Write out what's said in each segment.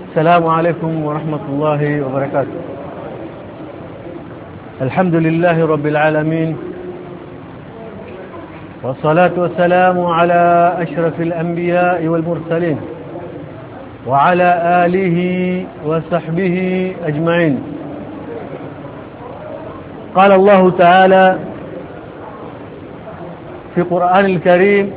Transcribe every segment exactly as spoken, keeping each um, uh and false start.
السلام عليكم ورحمة الله وبركاته. الحمد لله رب العالمين، والصلاة والسلام على أشرف الأنبياء والمرسلين وعلى آله وصحبه أجمعين. قال الله تعالى في القرآن الكريم: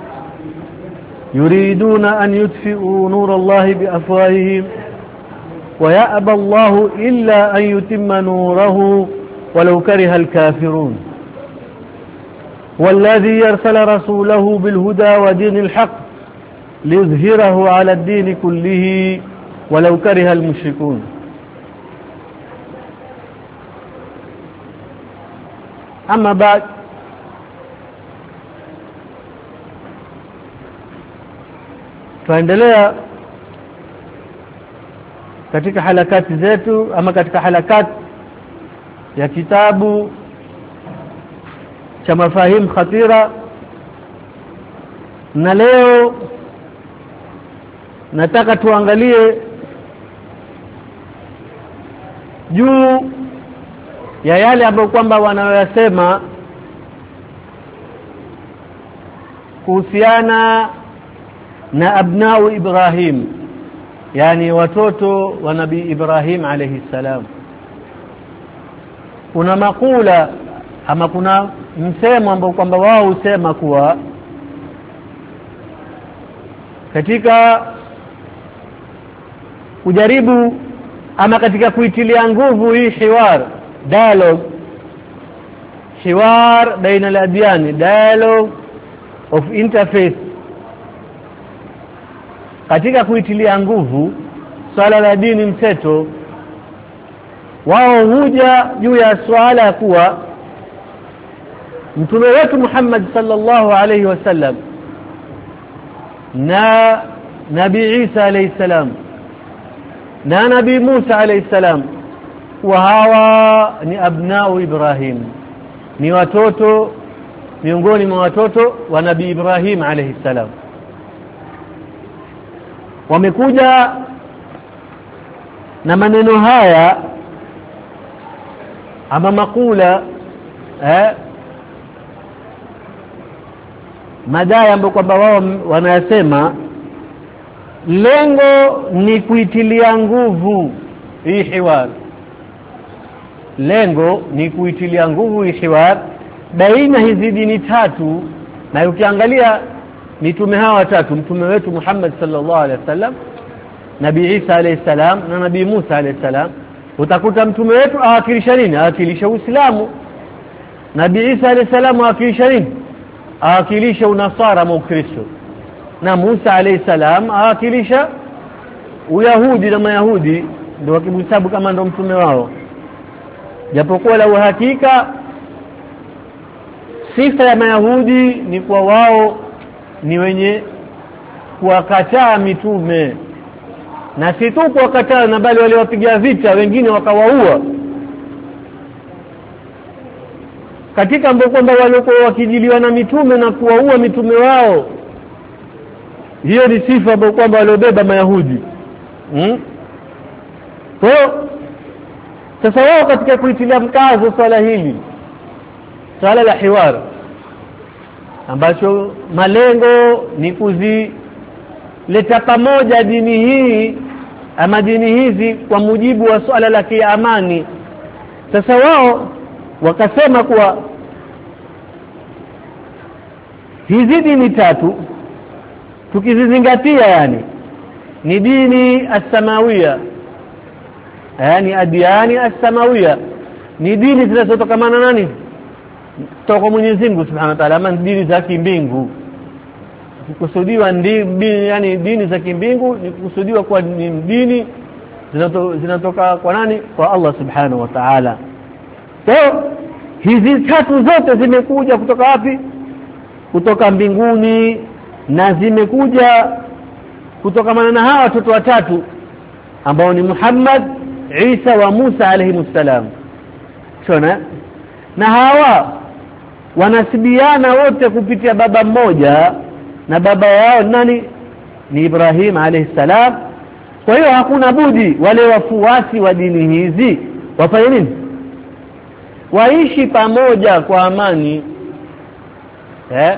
يريدون أن يطفئوا نور الله بأفواههم ويأبى الله إلا أن يتم نوره ولو كره الكافرون. والذي يرسل رسوله بالهدى ودين الحق ليظهره على الدين كله ولو كره المشركون. أما بعد، tuendelea katika halakati zetu ama katika halakati ya kitabu cha mafahim khatira, na leo nataka tuangalie juu ya yale ambayo kwamba wanayosema kuhusiana na abnau Ibrahim, yani watoto wa Nabii Ibrahim alayhi salam. Kuna makula ama kuna msemo ambao kwamba wao husema kuwa katika kujaribu ama katika kuitilia nguvu hii hiwar, dialogue, hiwar baina al-adyan, dialogue of interfaith, katika kuitilia nguvu swala la dini mseto, wao huja juu ya swala ya kuwa mtume wetu Muhammad sallallahu alayhi wasallam na Nabii Isa alayhi salam na Nabii Musa alayhi salam, wa hawa ni abnau Ibrahim, ni watoto miongoni mwa watoto wa Nabii Ibrahim alayhi salam. Wamekuja na maneno haya ama makula eh madai ambayo kwamba wao wanayasema lengo ni kuitilia nguvu hii hiwar, lengo ni kuitilia nguvu hii hiwar baina hizi dini tatu. Na ukiangalia mitume hawa watatu, mtume wetu Muhammad sallallahu alaihi wasallam, Nabii Isa alayhi salam na Nabii Musa alayhi salam, utakuta mtume wetu awakilisha nini? Awakilisha Uislamu. Nabii Isa alayhi salam awakilisha nini? Awakilisha unasara na Ukristo. Na Musa alayhi salam awakilisha Uyahudi na Mayahudi, ndio wakimhesabu kama ndio mtume wao, japokuwa la uhakika sifa ya Mayahudi ni kwa wao ni wenye kuwakataa mitume, na si tu kuwakataa, na bali waliwapiga vita, wengine wakawaua. Katika ambao kwamba walikuwa wakijiliwa na mitume na kuwaua mitume wao, hiyo ni sifa ambayo kwamba waliobeba Mayahudi. hmm? Kwa sasa wao katika kuitilia mkazo swala hili, swala la hiwar, ambacho malengo ni kuzileta pamoja dini hii ama dini hizi kwa mujibu wa swala la kiamani. Sasa wao wakasema kuwa hizi dini tatu tukizizingatia, yani ni dini as-samawia, yani adiani as-samawia, ni dini zinazotokamana nani? Kutoka Mwenyezi Mungu Subhanahu wa Ta'ala, ama dini za kimbingu. Kukusudiwa dini, yani dini za kimbingu ni kukusudiwa kwa ni dini zinatoka kwa nani? Kwa Allah Subhanahu wa Ta'ala. So hizi tatu zote zimekuja kutoka wapi? Kutoka mbinguni, na zimekuja kutokamana na hawa watoto watatu ambao ni Muhammad, Isa wa Musa alayhi salam. Shona, na hawa wanasibiana wote kupitia baba mmoja, na baba yao nani? Ni Ibrahim alayhi salam, Kwa hiyo hakuna budi wale wafuasi wa dini hizi wafanye nini? Waishi pamoja kwa amani. Eh?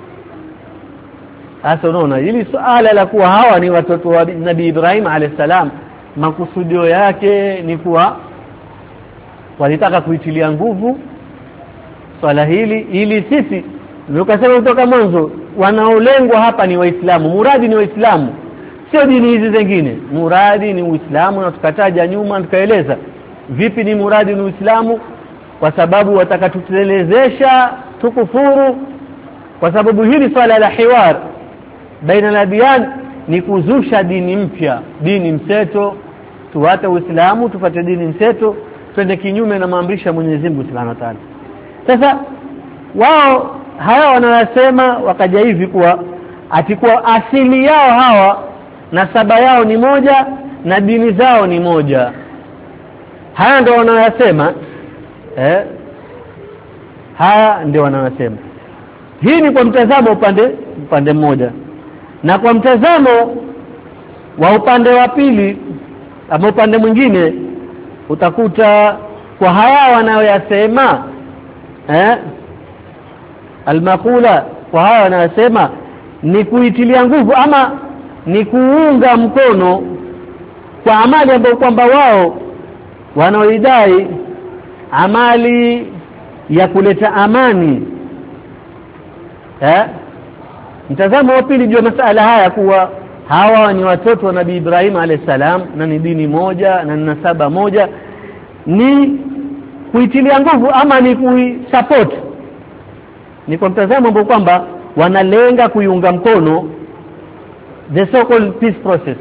Sasa unaona hili suala la kuwa hawa ni watoto wa Nabii Ibrahim alayhisalam, makusudio yake ni kuwa walitaka kuitilia nguvu swala hili ili sisi tukasema kutoka mwanzo wanaolengwa hapa ni Waislamu, muradi ni Waislamu, sio dini hizi zingine. Muradi ni Uislamu, na tukataja nyuma tukaeleza vipi ni muradi ni Uislamu, kwa sababu watakatutelezesha tukufuru, kwa sababu hili swala la hiwar baina al-adyan ni kuzusha dini mpya, dini mseto. Tuache Uislamu tupate dini mseto, twende kinyume na maamrisho ya Mwenyezi Mungu Subhanahu wa Ta'ala. Sasa wao haya wanasema wakaja hivi kuwa atikuwa asili yao hawa na saba yao ni moja na dini zao ni moja. Haya ndio wanayosema eh haya ndio wanayosema. Hii ni kwa mtazamo upande upande mmoja, na kwa mtazamo wa upande wa pili ama upande mwingine utakuta kwa haya wanayoyasema eh almakula, kwa haya wanayosema ni kuitilia nguvu ama ni kuunga mkono kwa amali ambayo kwamba wao wanaoidai amali ya kuleta amani. Eh mtazamo wa pili juu masala haya kuwa hawa ni watoto wa Nabii Ibrahim alayhisalam na ni dini moja na nasaba moja, ni kuitilia nguvu ama ni kuisupport, ni kwa mtazamo ambao kwamba wanalenga kuiunga mkono the so called peace process.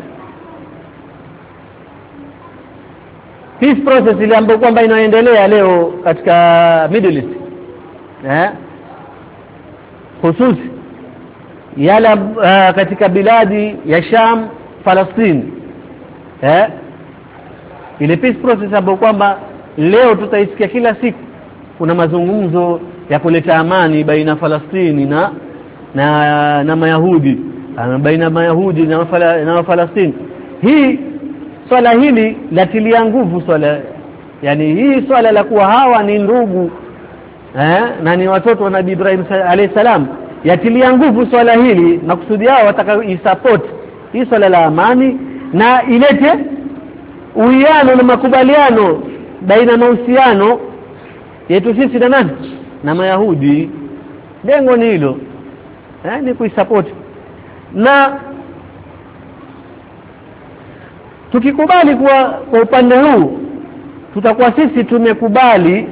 Peace process ile ambayo kwamba inaendelea leo katika Middle East, eh hususi yala uh, katika biladi ya Sham, Palestine, eh ile peace process ambayo kwamba leo tutaisikia kila siku. Kuna mazungumzo ya kuleta amani baina Palestine na na na Mayahudi, baina Mayahudi na Wafala, na Palestine. Hii swala hili latilia nguvu swala, yani hii swala la kuwa hawa ni ndugu eh na ni watoto wa Nabii Ibrahim alayhisalam, yatilia nguvu swala hili, na kusudi yao wataka isupport hii swala la amani na ilete uwiano na makubaliano baina mahusiano yetu sisi na nani na Mayahudi. Lengo ni hilo, eh ni kuisupport. Na tukikubali kwa kwa upande huu tutakuwa sisi tumekubali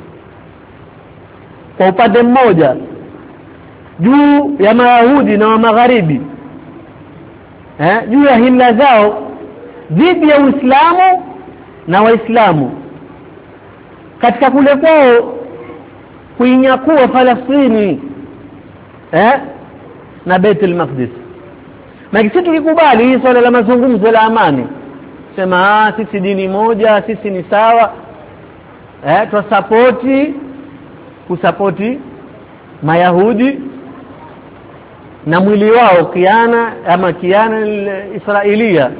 kwa upande mmoja juu ya Mayahudi na wa Magharibi, eh juu ya hila zao dhidi ya Uislamu na Waislamu katika kule kwao kuinyakua Falastini eh na Baitul Maqdis. Na sisi tukikubali hii swala la mazungumzo la amani, sema ah sisi dini moja, sisi ni sawa, eh tuwasapoti kusapoti Mayahudi na mwili wao kiana ama kiana Israelia,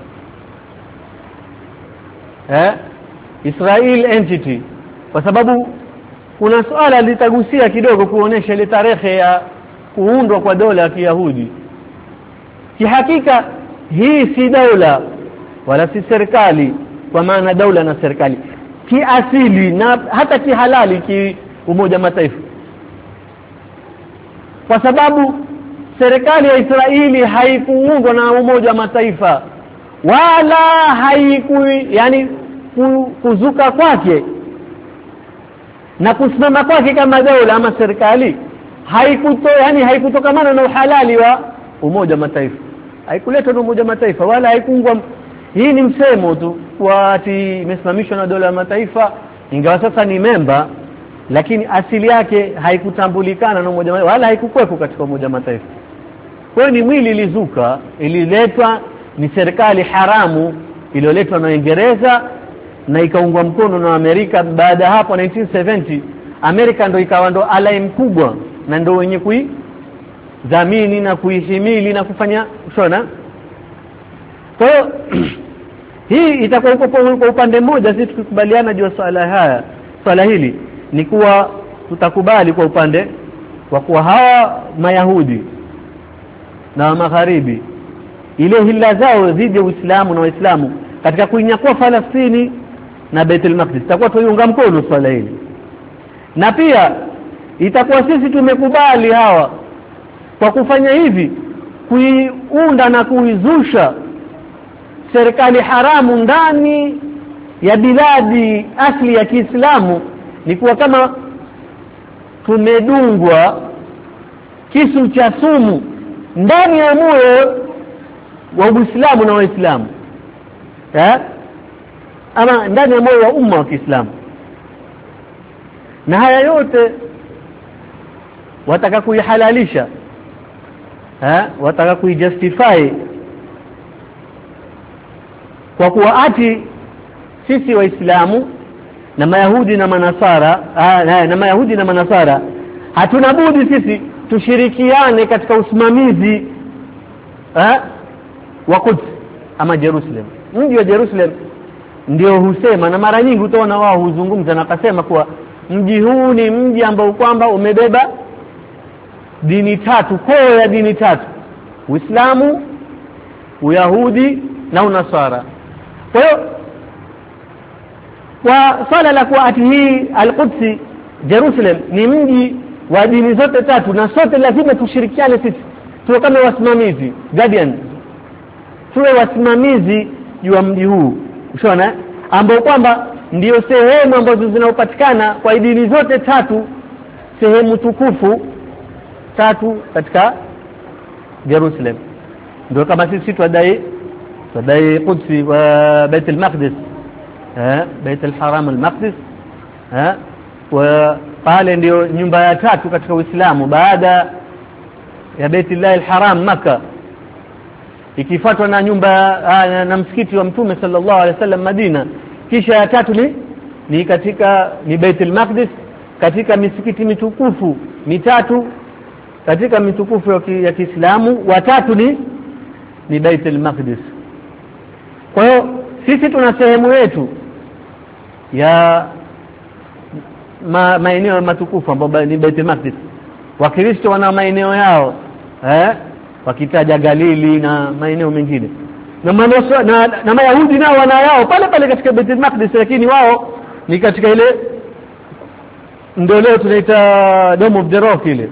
eh Israel entity, kwa sababu kuna swala litagusia kidogo kuonesha ile tarehe ya kuundwa kwa dola ya Kiyahudi. Kihakika hii si dola wala si serikali, kwa maana dola na serikali kiasili na hata kihalali ki Umoja Mataifa, kwa sababu serikali ya Israeli haikuungwa na Umoja Mataifa wala haiku yani kuzuka kwake na kusimama kwake kama dola ama serikali haikuto yani haikutokamana na uhalali wa Umoja Mataifa, haikuletwa na Umoja Mataifa wala haikuungwa. Hii ni msemo tu kwa ati imesimamishwa na dola ya mataifa, ingawa sasa ni memba, lakini asili yake haikutambulikana na Umoja Mataifa wala haikukuwepo katika Umoja Mataifa. Kwa hiyo ni mwili ilizuka, ililetwa, ni serikali haramu iliyoletwa na Uingereza na ikaungwa mkono na Amerika. Baada hapo nineteen seventy Amerika ndio ikawa ndo alai mkubwa na ndio wenye kui dhamini na kuihimili na kufanya shona. Kwa hiyo hii itakuwa kwa upande mmoja sisi tukikubaliana juu ya swala haya swala hili ni kuwa tutakubali kwa upande wa kuwa hawa Mayahudi na Magharibi ile hila zao dhidi ya Uislamu na Waislamu katika kuinyakua Falastini na Baitul Maqdis itakuwa tuiunga mkono swala hili. Na pia itakuwa sisi tumekubali hawa kwa kufanya hivi kuiunda na kuizusha serikali haramu ndani ya biladi asli ya Kiislamu, ni kuwa kama tumedungwa kisu cha sumu ndani ya moyo wa Uislamu na Waislamu, eh ama ndani ya moyo wa umma wa Kiislamu. Na haya yote wataka kuihalalisha, eh wataka kuijustify kwa kuwa ati sisi Waislamu na Mayahudi na Manasara aa, na Mayahudi na Manasara hatuna budi sisi tushirikiane katika usimamizi eh wa Quds ama Jerusalem. Mji wa Jerusalem ndio husema, na mara nyingi utaona wao huzungumza na kasema kuwa mji huu ni mji ambao kwamba umebeba dini tatu, koo ya dini tatu: Uislamu, Uyahudi na Unasara. Kwa hiyo kwa swala la kuwa ati hii Al-Quds Jerusalem ni mji wa dini zote tatu na sote lazima tushirikiane sisi tuwe kama wasimamizi, guardians, tuwe wasimamizi juu ya mji huu, unaona, ambao kwamba ndio sehemu ambazo zinapatikana kwa dini zote tatu, sehemu tukufu tatu katika Jerusalem. Ndio kama sisi tudai tudai Quds wa Baitul Maqdis, eh Baitul Haram al-Maqdis, eh wa pale ndio nyumba ya tatu katika Uislamu baada ya Baitullah al-Haram Makkah, ikifuatwa na nyumba na, na msikiti wa Mtume sallallahu alaihi wasallam Madina, kisha ya tatu ni ni katika ni Baitul Maqdis katika misikiti mitukufu mitatu katika mitukufu ya Kiislamu, watatu ni ni Baitul Maqdis. Kwa hiyo sisi tuna sehemu yetu ya ma, maeneo matukufu ambayo ni Baitul Maqdis. Wakristo wana maeneo yao, eh wakitaja Galili na maeneo mengine, na manoso, na, na Mayahudi nao wana yao pale pale katika Baitul Maqdis, lakini wao ni katika ile ndio leo tunaita Dome of the Rock ile,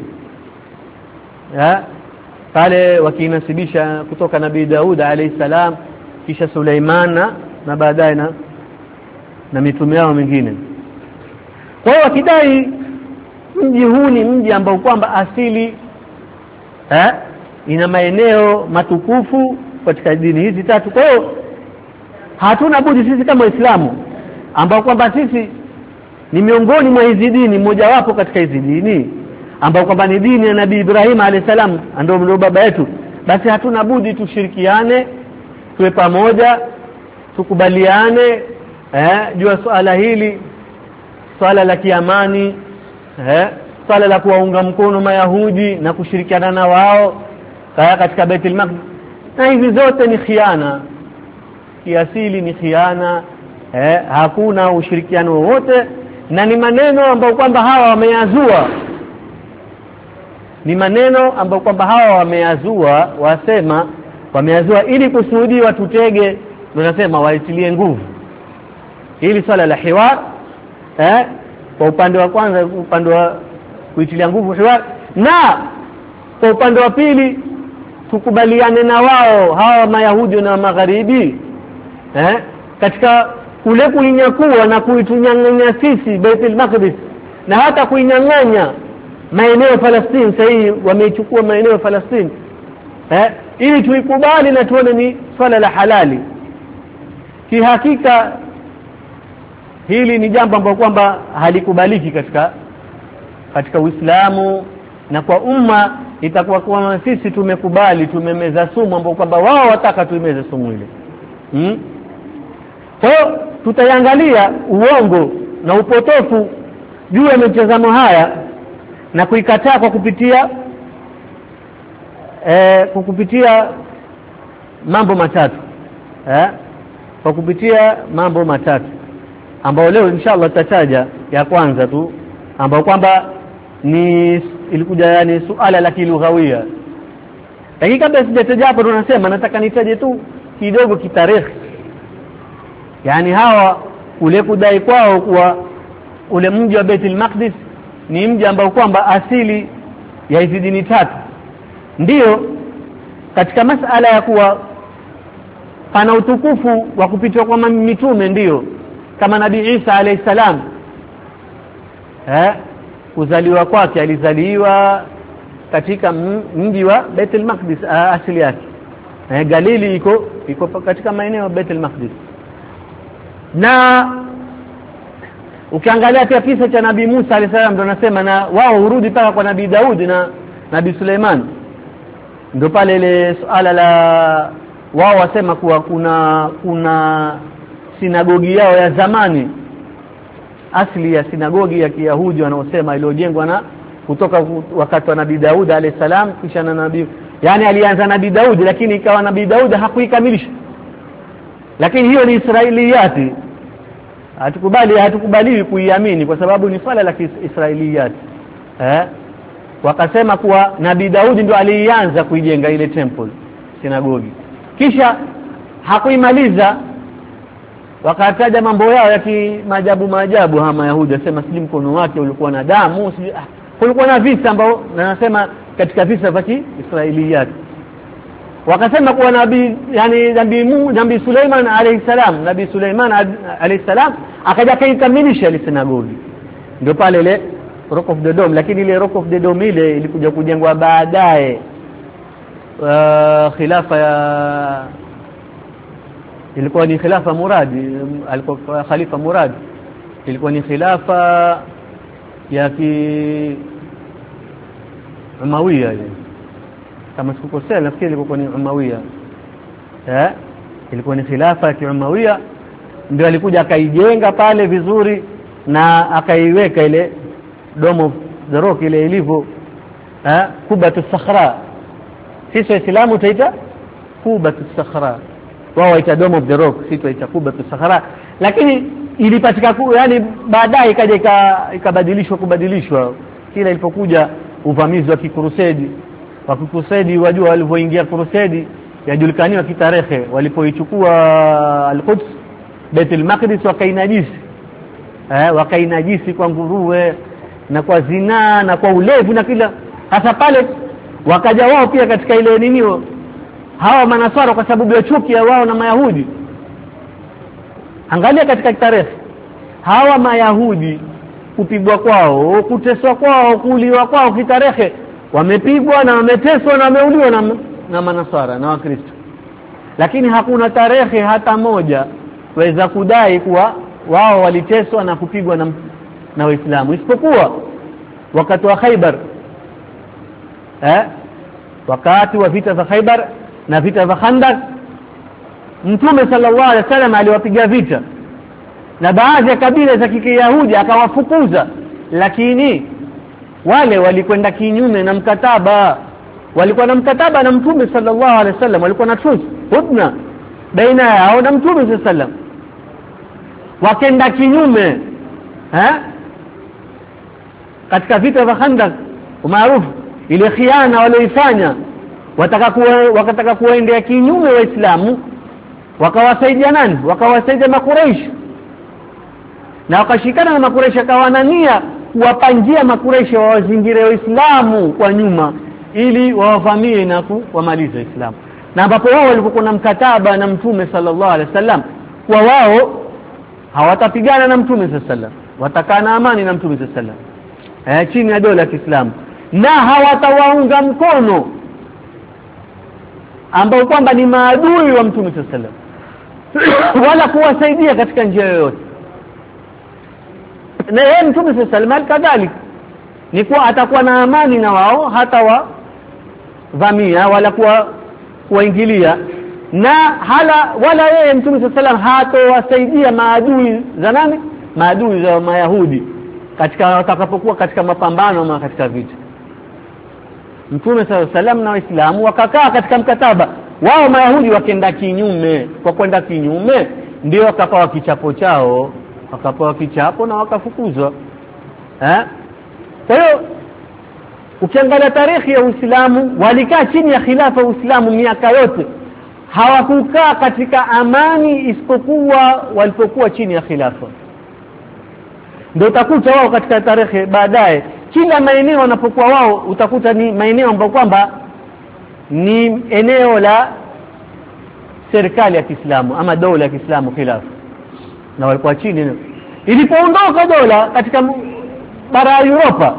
eh pale wakinasibisha kutoka Nabii Daud alayhi salam, kisha Suleiman na baadaye na na mitume yao mingine. Kwa hiyo wakidai mji huu ni mji ambao kwamba asili eh ina maeneo matukufu katika dini hizi tatu. Kwa hiyo hatuna budi sisi kama Waislamu ambao kwamba sisi ni miongoni mwa hizi dini, moja wapo katika hizi dini ambao kwamba ni dini ya Nabii Ibrahim alayhi salam, ndio ndio baba yetu, basi hatuna budi tushirikiane, tuwe pamoja, tukubaliane eh juu ya swala hili, swala la kiamani, eh swala la kuwaunga mkono Mayahudi na kushirikiana na wao katika Baitul Maqdis. Na hizi zote ni khiana, kiasili ni khiana, eh hakuna ushirikiano wowote, na ni maneno ambayo kwamba hawa wameyazua, ni maneno ambayo kwamba hawa wameyazua, wasema wameyazua ili kusudi watutege, tunasema waitilie nguvu hili swala la hiwar, eh kwa upande wa kwanza, upande wa kuitilia nguvu hiwar, na kwa upande wa pili tukubaliane na wao hawa Mayahudi na Magharibi eh katika kule kuinyakua na kuitunyang'anya sisi Baitul Maqdis, na hata kuinyang'anya maeneo ya Palestina. Sasa wameichukua maeneo ya Palestina eh ili tuikubali na tuone ni swala la halali. Kihakika hili ni jambo ambalo kwamba halikubaliki katika katika Uislamu, na kwa umma itakuwa kwa sisi tumekubali, tumemeza sumu ambapo kwamba wao wataka tuimeze sumu ile. Hmm? Kwa hiyo tutaangalia uongo na upotofu juu ya mtazamo haya na kuikataa kwa kupitia eh kwa kupitia mambo matatu. eh kwa kupitia mambo matatu ambao leo inshallah tutataja. Ya kwanza tu ambao kwamba ni ilikuja yani suala la kilughawia, lakini kabla sijataja hapo tunasema nataka nitaje tu kidogo kitarehe. Yani hawa ule kudai kwao kuwa ule mji wa Baitul Maqdis ni mji ambao kwamba asili ya hizi dini tatu, ndio katika masala ya kuwa pana utukufu wa kupitwa kwa mitume, ndio kama Nabii Isa alayhi salam eh kuzaliwa kwake alizaliwa katika mji wa Baitul Maqdis asili yake. Eh Galili iko iko katika maeneo ya Baitul Maqdis. Na ukiangalia pia kisa cha Nabii Musa alayhi salam ndio nasema na wao urudi paka kwa Nabii Daud na Nabii Suleiman, ndio pale ile suala la wao wasema kuwa kuna kuna sinagogi yao ya zamani, asili ya sinagogi ya Kiyahudi wanaosema iliyojengwa na kutoka wakati wa Nabii Daud alayhi salam, kisha na nabii yani alianza Nabii Daud lakini ikawa Nabii Daud hakuikamilisha. Lakini hiyo ni Israiliyati, hatukubali hatukubaliwi kuiamini kwa sababu ni swala la Israiliyati. Eh wakasema kuwa Nabii Daud ndio alianza kuijenga ile temple sinagogi, kisha hakuimaliza. Wakataja mambo yao ya kimaajabu maajabu hama Yahudi, sema sili mkono wake ulikuwa na damu, sili ah, kulikuwa na visa ambao na nasema katika visa vya Israiliyat. Wakasema kuwa nabii yani nabii nabii Suleiman alayhi salam, Nabii Suleiman alayhi salam akaja kaikamilisha ile sinagogi, ndio pale ile Rock of the Dome. Lakini ile Rock of the Dome ile ilikuja kujengwa baadaye uh, khilafa ya ilikuwa ni khilafa Muradi, alikuwa khalifa Muradi, ilikuwa ni khilafa ya ki Umawiya ile kama sikukosea, nafikiri ilikuwa ni Umawiya eh ilikuwa ni khilafa ya Umawiya, ndio alikuja akaijenga pale vizuri na akaiweka ile Dome of the Rock ile ilivyo eh Kubatu Sakhra. Sisi Waislamu taita Kubatu Sakhra, wao waita Dome of the Rock, sisi tuita Kubatu Sakhra. Lakini ilipatika yani baadaye ikaja ikabadilishwa kubadilishwa kila ilipokuja uvamizi wa kikrusedi. Wa kikrusedi wajua walivyoingia krusedi yajulikaniwa kitarehe, walipoichukua Al-Quds Baitul Maqdis wakainajisi eh wakainajisi kwa nguruwe na kwa zinaa na kwa ulevu na kila. Hasa pale wakaja wao pia katika ile ninio hawa manasara kwa sababu ya chuki ya wao na Mayahudi. Angalia katika tarehe hawa Mayahudi kupigwa kwao, kuteswa kwao, kuuliwa kwao kitarehe, wamepigwa na wameteswa na wameuliwa na, na manasara na Wakristo. Lakini hakuna tarehe hata moja waweza kudai kuwa wao waliteswa na kupigwa na na Waislamu, isipokuwa wakati wa Khaybar eh wakati wa vita vya Khaybar na vita vya Khandaq. Mtume sallallahu alaihi wasallam aliwapiga vita na baadhi ya kabila za Kiyahudi akawafukuza, lakini wale walikwenda kinyume na mkataba. Walikuwa na mkataba na Mtume sallallahu alaihi wasallam, walikuwa na truce hudna baina yao na Mtume sallallahu alaihi wasallam, wakenda kinyume eh katika vita vya Khandaq maarufu ile khiana walioifanya, wataka kuwa, wakataka kuendea kinyume Waislamu, wakawasaidia nani? Wakawasaidia Makuraish, na wakashikana na Makuraish, akawanania kuwapangia Makuraish wawazingire Waislamu kwa nyuma ili wawavamie na kuwamaliza Waislamu. Na ambapo wao walikuwa na mkataba na Mtume sallallahu alaihi wasallam kwa wao hawatapigana na Mtume sallallahu alaihi wasallam, watakaa na amani na Mtume sallallahu alaihi wasallam eh chini ya dola ya Kiislamu, na hawatawaunga mkono ambao kwamba ni maadui wa Mtume sallallahu alaihi wasallam wala kuwasaidia katika njia yoyote. Na yeye Mtume sallallahu alaihi wasallam kadhalika ni kuwa atakuwa na amani na wao, hata wa vamia wala kuwa kuingilia, na hala wala yeye Mtume sallallahu alaihi wasallam hatowasaidia maadui za nani? Maadui za Mayahudi katika watakapokuwa katika mapambano ama katika vita. Mtume sallallahu alaihi wasallam na Waislamu wakakaa katika mkataba wao Mayahudi wakenda kinyume. Kwa kwenda kinyume ndio wakapawa kichapo chao, wakapawa kichapo na wakafukuzwa. Eh? Kwa hiyo ukiangalia tarehe ya Uislamu, walikaa chini ya khilafa ya Uislamu miaka yote. Hawakukaa katika amani isipokuwa walipokuwa chini ya khilafa. Ndio utakuta wao katika tarehe baadaye kila maeneo wanapokuwa wao utakuta ni maeneo ambayo kwamba ni eneo la serikali ya Kiislamu ama dola ya Kiislamu khilafa, na walikuwa chini. Ilipoondoka dola katika bara ya Europa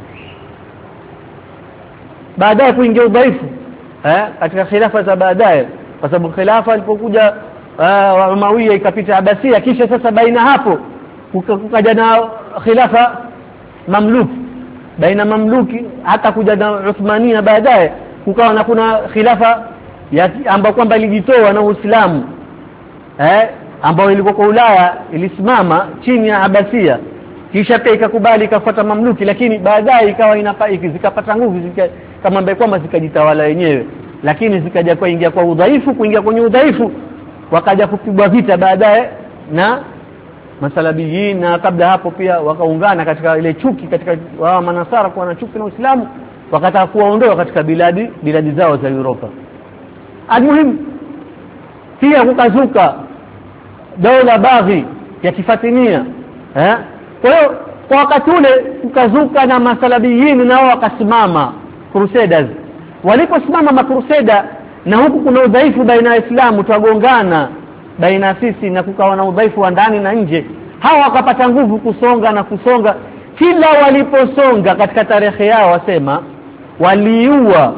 baadaye kuingia udhaifu eh katika khilafa za baadaye, kwa sababu khilafa ilipokuja uh, Umawiya ikapita Abasia, kisha sasa baina hapo kukaja na khilafa Mamluki, baina Mamluki hata kuja na Uthmania baadaye kukawa na kuna khilafa ambayo kwamba ilijitoa na Uislamu eh ambayo ilikuwa kwa Ulaya, ilisimama chini ya Abasia, kisha pia ikakubali ikafuata Mamluki, lakini baadaye ikawa inapa zikapata nguvu zika, kama ambaye kwamba zikajitawala wenyewe, lakini zikaja kwa ingia kwa udhaifu, kuingia kwenye udhaifu wakaja kupigwa vita baadaye na Masalabiyin, na kabla hapo pia wakaungana katika ile chuki katika wao Manasara kwa na chuki na Uislamu, wakataka kuwaondoa katika biladi biladi zao za Europa. Almuhim pia kukazuka dola baghi ya Kifatimia eh kwa hiyo kwa wakati ule kukazuka na Masalabiyin nao wakasimama Crusaders. Waliposimama makruseda na huku kuna udhaifu baina ya Uislamu, tuagongana baina sisi na kukawa na udhaifu wa ndani na nje, hawa wakapata nguvu kusonga na kusonga. Kila waliposonga katika tarehe yao wasema waliua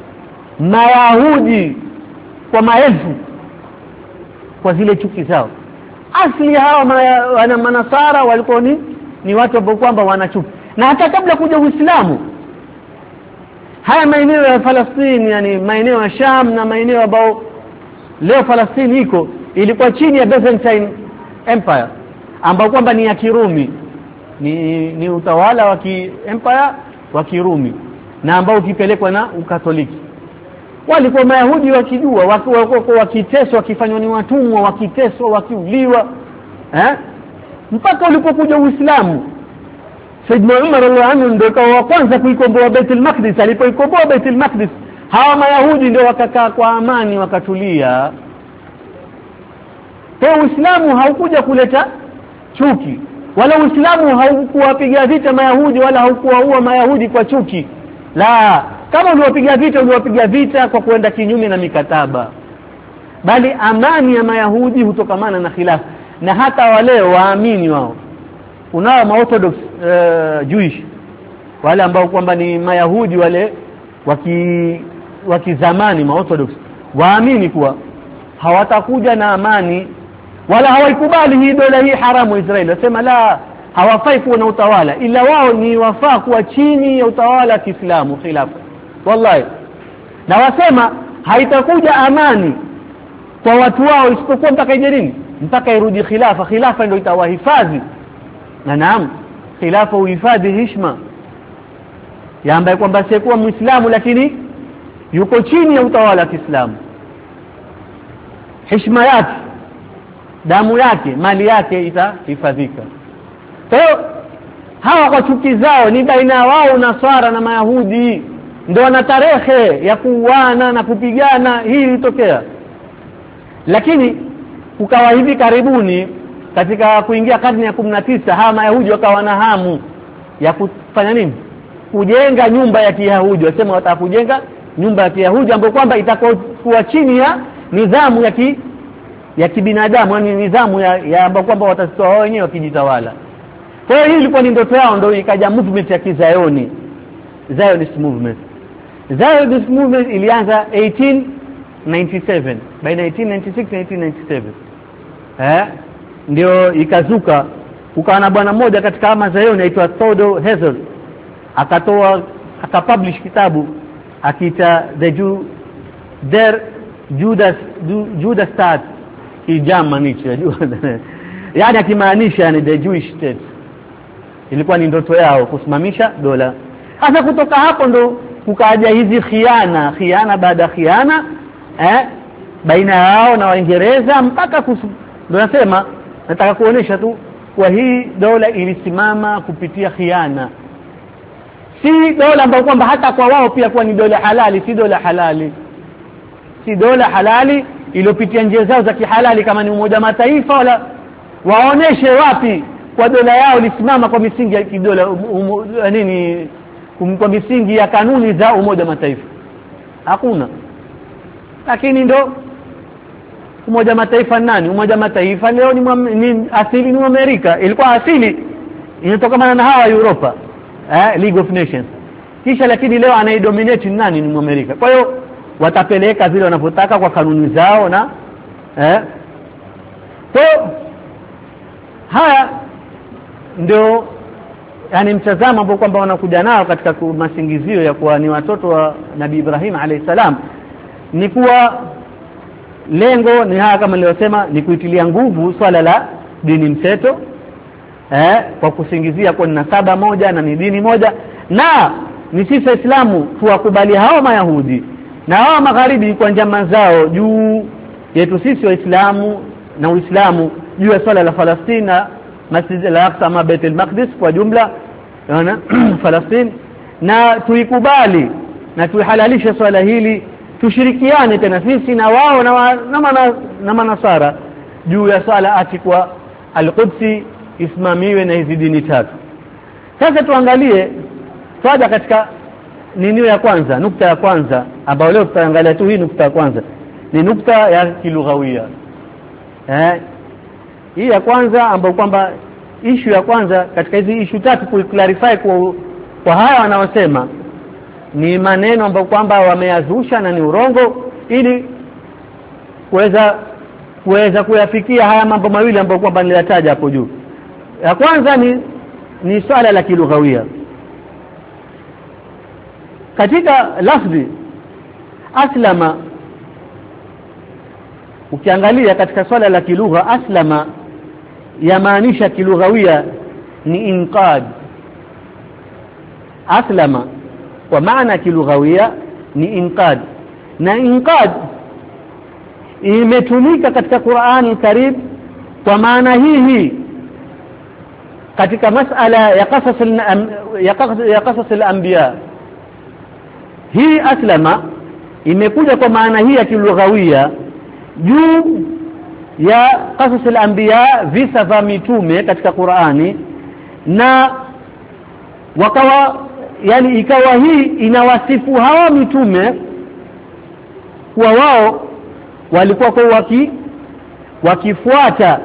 Mayahudi kwa maelfu kwa zile chuki zao. Asli hawa wana Manasara walikuwa ni, ni watu ambao kwamba wanachuki, na hata kabla kuja Uislamu haya maeneo ya Palestina, yani maeneo ya Sham na maeneo ambao leo Palestina iko, ilikuwa chini ya Byzantine Empire ambao kwamba ni ya Kirumi, ni ni utawala wa ki empire wa Kirumi, na ambao ukipelekwa na Ukatoliki. Walikuwa Mayahudi wakijua wako wakiteswa, wakifanywa ni watumwa, wakiteswa, wakiuliwa eh mpaka ulipokuja Uislamu. Sayyidina Umar radhiallahu anhu ndio wa kwanza kuikomboa Baitul Maqdis. Alipoikomboa Baitul Maqdis, hawa Mayahudi ndio wakakaa kwa amani, wakatulia. Kwa Uislamu haukuja kuleta chuki, wala Uislamu haukuwapiga vita Mayahudi, wala haukuwaua Mayahudi kwa chuki. La, kama uliwapiga vita uliwapiga vita kwa kwenda kinyume na mikataba, bali amani ya Mayahudi hutokamana na khilafa. Na hata wale waamini wao, unao Orthodox uh, Jewish, wale ambao kwamba ni Mayahudi wale waki wakizamani Orthodox, waamini kuwa hawatakuja na amani, wala hawaikubali hii dola hii haramu Israeli. Wasema la, hawafai kuwa na utawala, ila wao ni wafaa kuwa chini ya utawala wa Kiislamu khilafa. Wallahi, na wasema haitakuja amani kwa watu wao isipokuwa mpaka ije nini, mpaka irudi khilafa. Khilafa ndio itawahifadhi. Na naam, khilafa uhifadhi heshima ya ambaye kwamba sikuwa Muislamu lakini yuko chini ya utawala wa Kiislamu. Heshima yake, damu yake, mali yake itahifadhika. Kwa hiyo hawa kwa chuki zao ni baina wao na Nasara na Mayahudi, ndio wana tarehe ya kuuana na kupigana. Hii ilitokea, lakini kukawa hivi karibuni katika kuingia karne ya kumi na tisa hawa Mayahudi wakawa na hamu ya kufanya nini, kujenga nyumba ya Kiyahudi. Wasema wataka kujenga nyumba ya Kiyahudi ambayo kwamba itakuwa chini ya nidhamu ya ki, ya kibinadamu, yani nidhamu ya, ya ambayo kwamba watatoa wao wenyewe wakijitawala. Kwa hiyo hii ilikuwa ni ndoto yao, ndio ikaja movement ya Kizayoni, Zionist movement. Zionist movement ilianza eighteen ninety-seven, baina eighteen ninety-six na eighteen ninety-seven eh ndio ikazuka. Kukawa na bwana mmoja katika ama Zayoni anaitwa Theodor Herzl, akatoa akapublish kitabu akita the Jew der Judas Judas State in Germany, yani akimaanisha yani the Jewish state. Ilikuwa ni ndoto yao kusimamisha dola. Hasa kutoka hapo ndo kukaja hizi khiana khiana baada khiana, eh baina yao na Waingereza mpaka ndio nasema nataka kuonesha tu kwa hii dola ilisimama kupitia khiana. Si dola ambayo kwamba hata kwa wao pia kwa ni dola halali, si dola halali. Si dola halali iliyopitia njia zao za kihalali kama ni Umoja Mataifa, wala waoneshe wapi kwa dola yao lisimama kwa misingi ya kidola um, nini kwa misingi ya kanuni za Umoja Mataifa. Hakuna. Lakini ndo Umoja Mataifa nani? Umoja Mataifa leo ni, ni asili ni Amerika. Ilikuwa asili inatokana na hawa Europa, eh League of Nations. Kisha lakini leo anaidominate nani? Ni Amerika. Kwa hiyo watapeleka vile wanavyotaka kwa kanuni zao na eh kwa haya ndio yani mtazamo ambao kwamba wanakuja nao katika masingizio ya kuwa ni watoto wa Nabii Ibrahim alayhi salam. Ni kuwa lengo ni haya kama niliyosema, ni kuitilia nguvu swala la dini mseto eh kwa kusingizia kwa nasaba moja na ni dini moja, na ni sisi Waislamu tuwakubali hao Mayahudi na hao Magharibi kwa njama zao juu yetu sisi Waislamu na Uislamu juu ya swala la Palestina, Masjid al-Aqsa ma Bait al-Maqdis kwa jumla yana Palestina, na tuikubali na tuihalalishe swala hili, tushirikiane tena sisi na wao na wa, na, mana, na manasara juu ya swala ati kwa al-Qudsi isimamiwe na hizi dini tatu. Sasa tuangalie twaja katika nini ya kwanza, nukta ya kwanza ambayo leo tutaangalia tu. Hii nukta ya kwanza ni nukta ya kilughawia. Eh hii ya kwanza ambayo kwamba issue ya kwanza katika hizi issue tatu kuclarify kwa kwa haya wanaosema ni maneno ambayo kwamba wameyazusha na ni urongo, ili kuweza kuweza kuyafikia haya mambo mawili ambayo kwamba nilitaja hapo juu. Ya kwanza ni ni swala la kilughawia. Katika lafzi aslama, ukiangalia katika swala la kilugha, aslama yamaanisha kilughawia ni inqad. Aslama kwa maana kilughawia ni inqad, na inqad imetumika katika Qur'ani Karim kwa maana hii hii katika masala ya qasas ya qasas al-anbiya. Hii aslama imekuja kwa maana hii ya kilughawia juu ya qasas al-anbiya, visa vya mitume katika Qur'ani, na wakawa yani ikawa hii inawasifu hawa mitume kwa wao walikuwa kwa waki wakifuata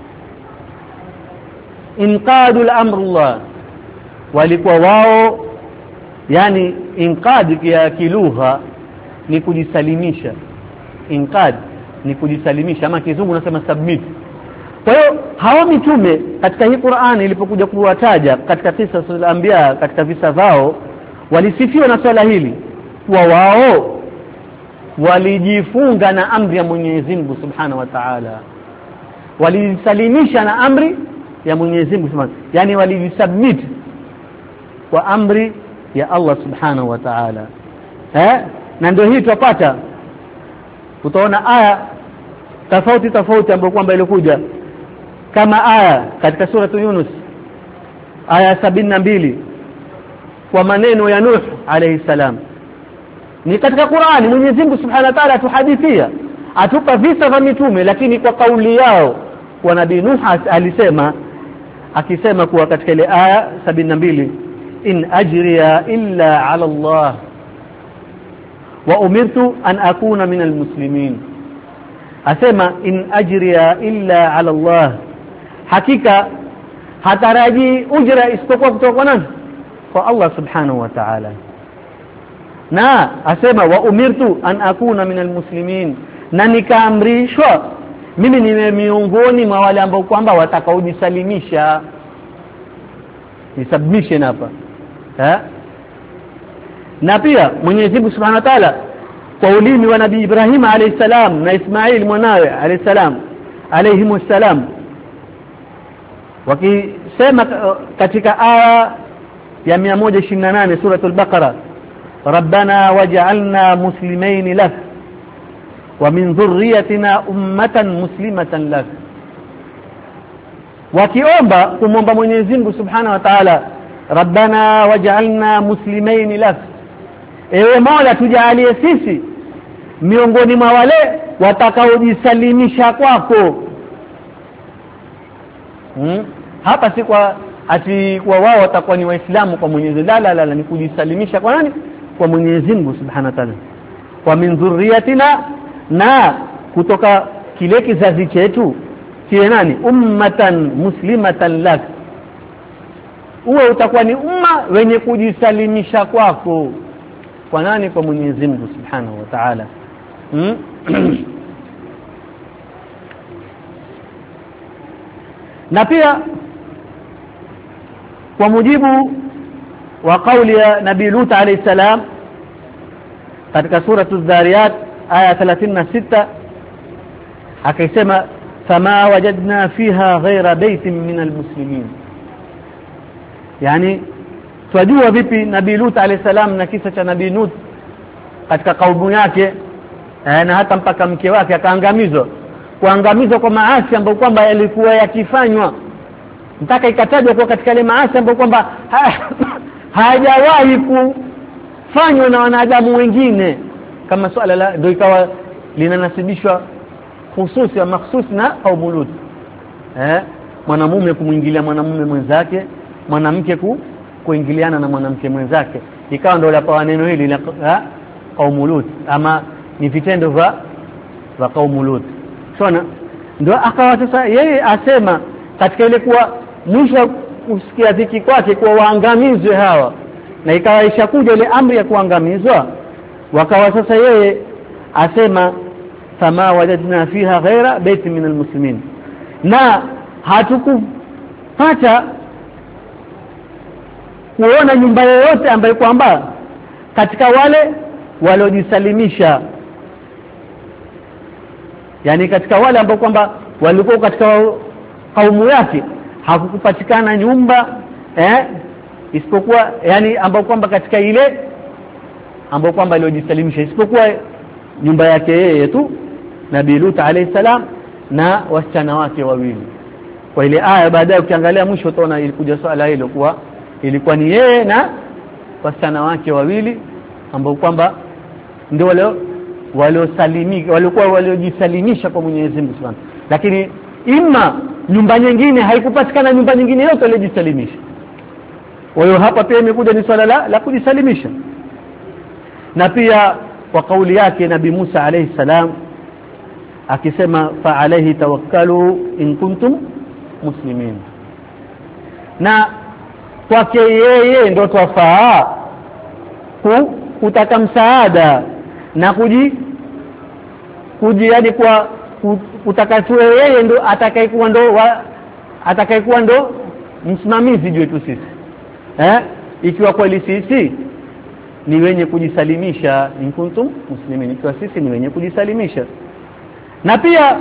inqadul amrullah, walikuwa wao yani inqad ya kilugha ni kujisalimisha. Inqad ni kujisalimisha, ama kizungu nasema submit. Kwa hiyo hawa mitume katika hii Qur'ani ilipokuja kuwataja katika kisa za anbiya, katika visa vao, walisifiwa na swala hili kwa wao walijifunga na amri ya Mwenyezi Mungu Subhanahu wa Ta'ala, walijisalimisha na amri ya Mwenyezi Mungu Subhanahu, yani walijisubmit kwa amri ya Allah Subhanahu wa Ta'ala. Eh na ndio hii tupata utaona aya tofauti tofauti ambapo kwamba ilikuja kama aya katika sura Yunus aya sabini na mbili kwa maneno ya Nuh alayhi salam. Ni katika Qur'ani Mwenyezi Mungu Subhanahu wa Ta'ala atuhadithia, atupa visa vya mitume, lakini kwa kauli yao kwa Nabii Nuh alisema, akisema kuwa katika ile aya sabini na mbili, in ajriya illa ala Allah wa umirtu an akuna minal muslimin. Asema in ajriya illa ala Allah, hakika hataraji ujra isipokuwa kutoka kwa nani? Kwa Allah Subhanahu wa Ta'ala. Na asema wa umirtu an akuna minal muslimin, na nikaamrishwa mimi ni miongoni mwa wale ambao kwamba watakaojisalimisha. Ni submission hapa. Ha? Na pia Mwenyezi Mungu Subhanahu wa Ta'ala kwa ulimi wa Nabii Ibrahim alayhi salam na Ismail mwanawe alayhi salam alayhimus salam, wakisema katika aya ya mia moja ishirini na nane suratul Baqara, rabbana waj'alna muslimain lak wa min dhurriyyatina ummatan muslimatan lak. Wakiomba kumomba Mwenyezi Mungu Subhanahu wa Ta'ala, Rabbana waj'alna muslimain lak, ewe Mola tujalie sisi miongoni mwa wale watakaojisalimisha kwako. hmm? Hapa si kwa ati kwa wao watakuwa ni waislamu kwa Mwenyezi Mungu, la la la, ni kujisalimisha kwa nani? Kwa Mwenyezi Mungu Subhanahu wa Ta'ala. Wa min dhurriyyatina, na kutoka kile kizazi chetu kiwe nani? Ummatan muslimatan lak, uwe utakuwa ni umma wenye kujisalimisha kwako. Kwa nani? Kwa Mwenyezi Mungu Subhanahu wa Ta'ala. hmm? Na pia kwa mujibu wa kauli ya Nabii Lut alayhi salam katika sura Az-Zariyat aya thelathini na sita akisema, fama wajadna fiha ghayra baytin min almuslimin. Yani twajua vipi Nabii Lut alayhi salam na kisa cha Nabii Lut katika kaumu yake, na hata mpaka mke wake akaangamizwa, kuangamizwa kwa maasi ambayo kwamba yalikuwa yakifanywa, mpaka ikatajwa kwa katika ile maasi ambayo kwamba hajawahi kufanywa na wanadamu wengine, kama swala la ndio ikawa linanasibishwa hususi wa mahsusi na kaumu Lut. eh mwanamume kumuingilia mwanamume mwenzake, mwanamke ku kuingiliana na mwanamke mwenzake, ikawa ndio lapawa neno hili la kaumu Lut, ama ni vitendo vya vya kaumu Lut. Sona ndio akawa sasa yeye asema katika ile kuwa mwisho kusikia dhiki kwake kwa waangamizwe hawa, na ikawa ishakuja ile amri ya kuangamizwa, wakawa sasa yeye asema fama wajadna fiha ghaira baiti min almuslimin, na hatukupata kuona nyumba yoyote ambayo kwamba katika wale waliojisalimisha, yani katika wale ambao kwamba walikuwa katika kaumu yake hakukupatikana nyumba eh isipokuwa yani ambao kwamba katika ile ambao kwamba aliojisalimisha isipokuwa nyumba yake yeye tu Nabii Lut alayhi salam na wasichana wake wawili. Kwa ile aya baadaye ukiangalia mwisho utaona ilikuja swala hilo kuwa ilikuwa ni yeye na wasichana wake wawili ambao kwamba ndio wale waliosalimika, walikuwa waliojisalimisha kwa Mwenyezi Mungu Subhanahu. Lakini ima nyumba nyingine haikupatikana, nyumba nyingine yote waliojisalimisha. Kwa hiyo hapa pia imekuja ni swala la, la kujisalimisha. Na pia kwa kauli yake Nabii Musa alayhi salam akisema fa alayhi tawakkalu in kuntum muslimin, na kwake yeye ndio twafaa kutaka msaada na kuji kuji yani kwa utakatiwe yeye ndo atakayekuwa ndo atakayekuwa ndo msimamizi juu yetu sisi. eh ikiwa kweli sisi ni wenye kujisalimisha, in kuntum muslimin, ikiwa sisi ni wenye kujisalimisha. Na pia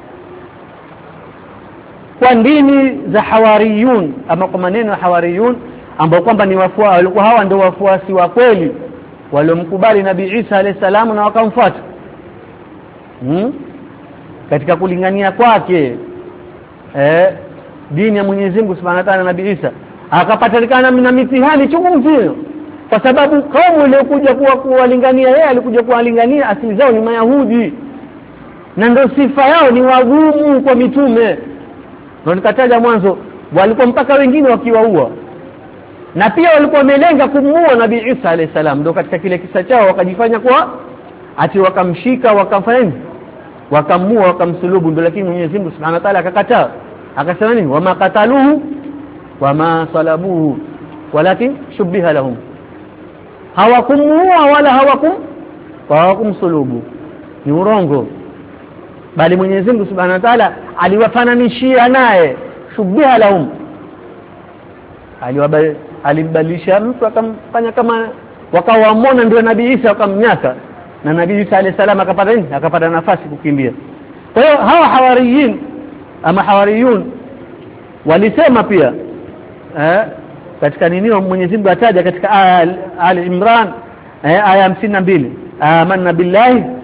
kwa dini za hawariyun, ama kwa maneno ya hawariyun ambao kwamba ni wafuasi, walikuwa hawa ndio wafuasi wa kweli waliomkubali Nabii Isa alayhi salamu na wakamfuata hmm? katika kulingania kwake eh dini ya Mwenyezi Mungu Subhanahu wa Ta'ala. Nabii Isa akapatikana na mitihani chungu mzima, kwa sababu kaumu iliyokuja kuwa kuwalingania yeye alikuja kuwalingania asili zao ni Mayahudi, na ndio sifa yao ni wagumu kwa mitume. Ndio nikataja mwanzo walikuwa mpaka wengine wakiwaua, na pia walikuwa wamelenga kumuua Nabii Isa alayhi salam. Ndio katika kile kisa chao wakajifanya kwa ati wakamshika wakamfanya wakamua wakamsulubu, ndio lakini Mwenyezi Mungu Subhanahu wa Ta'ala akakataa, akasema nini? Wama qataluhu wama salabuhu walakin shubbiha lahum, hawakumuua wala hawakum hawakumsulubu, ni urongo, bali Mwenyezi Mungu Subhanahu wa Ta'ala aliwafananishia naye, shubbiha lahum, aliwabali alibadilisha mtu akamfanya kama wakawaamona ndio Nabii Isa wakamnyaka, na Nabii Isa alayhi salam akapata nini? Akapata nafasi kukimbia. Kwa hiyo hawa hawariyin ama hawariyun walisema pia eh katika nini Mwenyezi Mungu ataja katika aya Al-Imran eh, aya hamsini na mbili, amanna billahi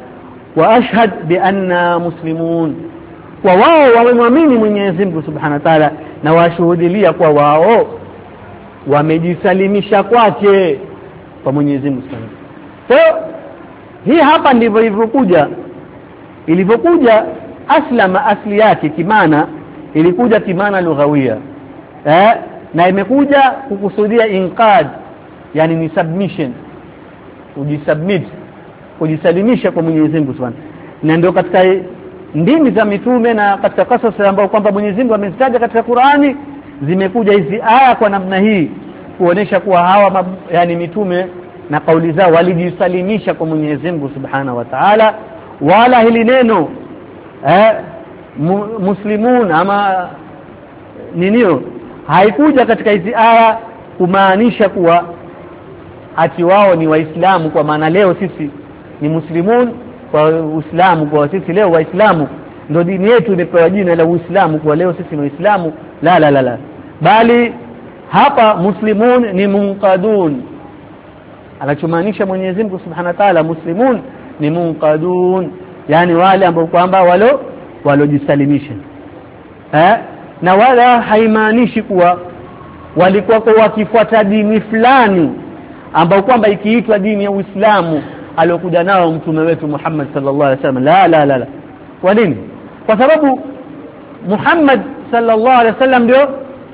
wa ashhad bi anna muslimun, kwa wao wamemwamini Mwenyezi Mungu Subhanahu wa Ta'ala na washuhudilia kwa wao wamejisalimisha kwake kwa Mwenyezi Mungu Subhanahu. So hii hapa ndivyo ilivyokuja ilivyokuja aslama, asli yake kimana ilikuja kimana lughawia, eh na imekuja kukusudia inqad, yani ni submission, kujisubmit, kujisalimisha kwa Mwenyezi Mungu Subhanahu. Na ndio katika ndimi za mitume na katika kasas ambao kwamba Mwenyezi Mungu amezitaja katika Qur'ani zimekuja hizi aya kwa namna hii kuonesha kuwa hawa yani mitume na kauli zao walijisalimisha kwa Mwenyezi Mungu Subhanahu wa Ta'ala. Wala hili neno eh muslimun ama ninio haikuja katika hizi aya kumaanisha kuwa ati wao ni waislamu, kwa maana leo sisi ni muslimun kwa Uislamu, kwa sisi leo waislamu ndio dini yetu imepewa jina la Uislamu, kwa leo sisi ni waislamu. La la la la, bali hapa muslimun ni munqadun. Anachomaanisha Mwenyezi Mungu Subhanahu wa Ta'ala muslimun ni munqadun, yani wale ambao kwamba walo walojisalimisha, eh na wala haimaanishi kuwa walikuwa kwa wakifuata dini fulani ambao kwamba ikiitwa dini ya Uislamu aliyokuja nao mtume wetu Muhammad sallallahu alaihi wasallam. La la la la. Kwa nini? Kwa sababu Muhammad sallallahu alaihi wasallam ndio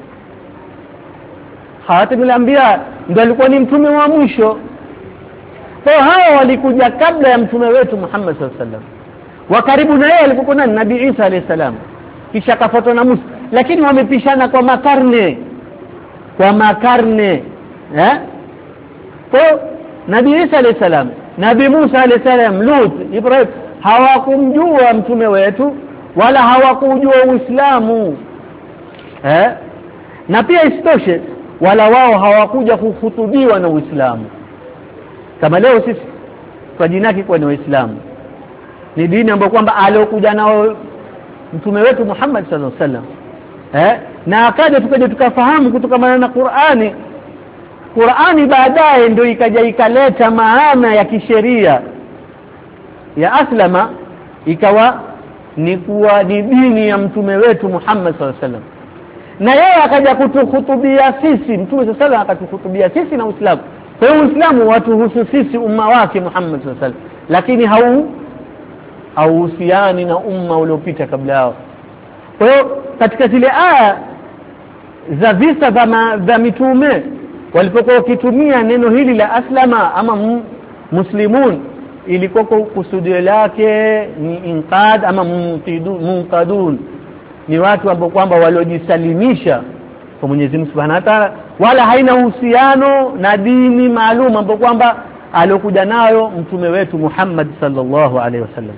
khatimul anbiya, ndio alikuwa ni mtume wa mwisho. Kwa hao walikuja kabla ya mtume wetu Muhammad sallallahu alaihi wasallam, wa karibu na yeye alikuwa nani? Nabii Isa alayhi salam, kisha kafuatwa na Musa, lakini wamepishana kwa makarne kwa makarne eh kwa Nabii Isa alayhi salam, Nabii Musa alayhi salam, Lut, Ibrahim hawakumjua mtume wetu wala hawakujua Uislamu, eh na pia isitoshe wala wao hawakuja kuhutubiwa na Uislamu kama leo sisi kwa jina yake kwa ni Waislamu. Ni dini ambayo kwamba aliokuja nao mtume wetu Muhammad sallallahu alaihi wasallam, eh na akaja tukaje tukafahamu kutokana na Qur'ani. Qur'ani baadaye ndio ikaja ikaleta maana ya kisheria ya aslama, ikawa ni kuwa ni dini ya mtume wetu Muhammad sallallahu alaihi wasallam, na yeye akaja kutuhutubia sisi. Mtume sallallahu alaihi wasallam akatuhutubia sisi na Uislamu. Kwa hiyo Uislamu watuhusu sisi umma wake Muhammad sallallahu alaihi wasallam, lakini hau hauhusiani na umma uliopita kabla yao. Kwa hiyo katika zile aya za visa vya mitume walipokuwa wakitumia neno hili la aslama ama muslimun, ilikuwa kusudio lake ni inqad ama munqadun, ni watu ambao kwamba waliojisalimisha kwa Mwenyezi Mungu Subhanahu wa Ta'ala, wala haina uhusiano na dini maalum ambao kwamba aliokuja nayo mtume wetu Muhammad sallallahu alaihi wasallam.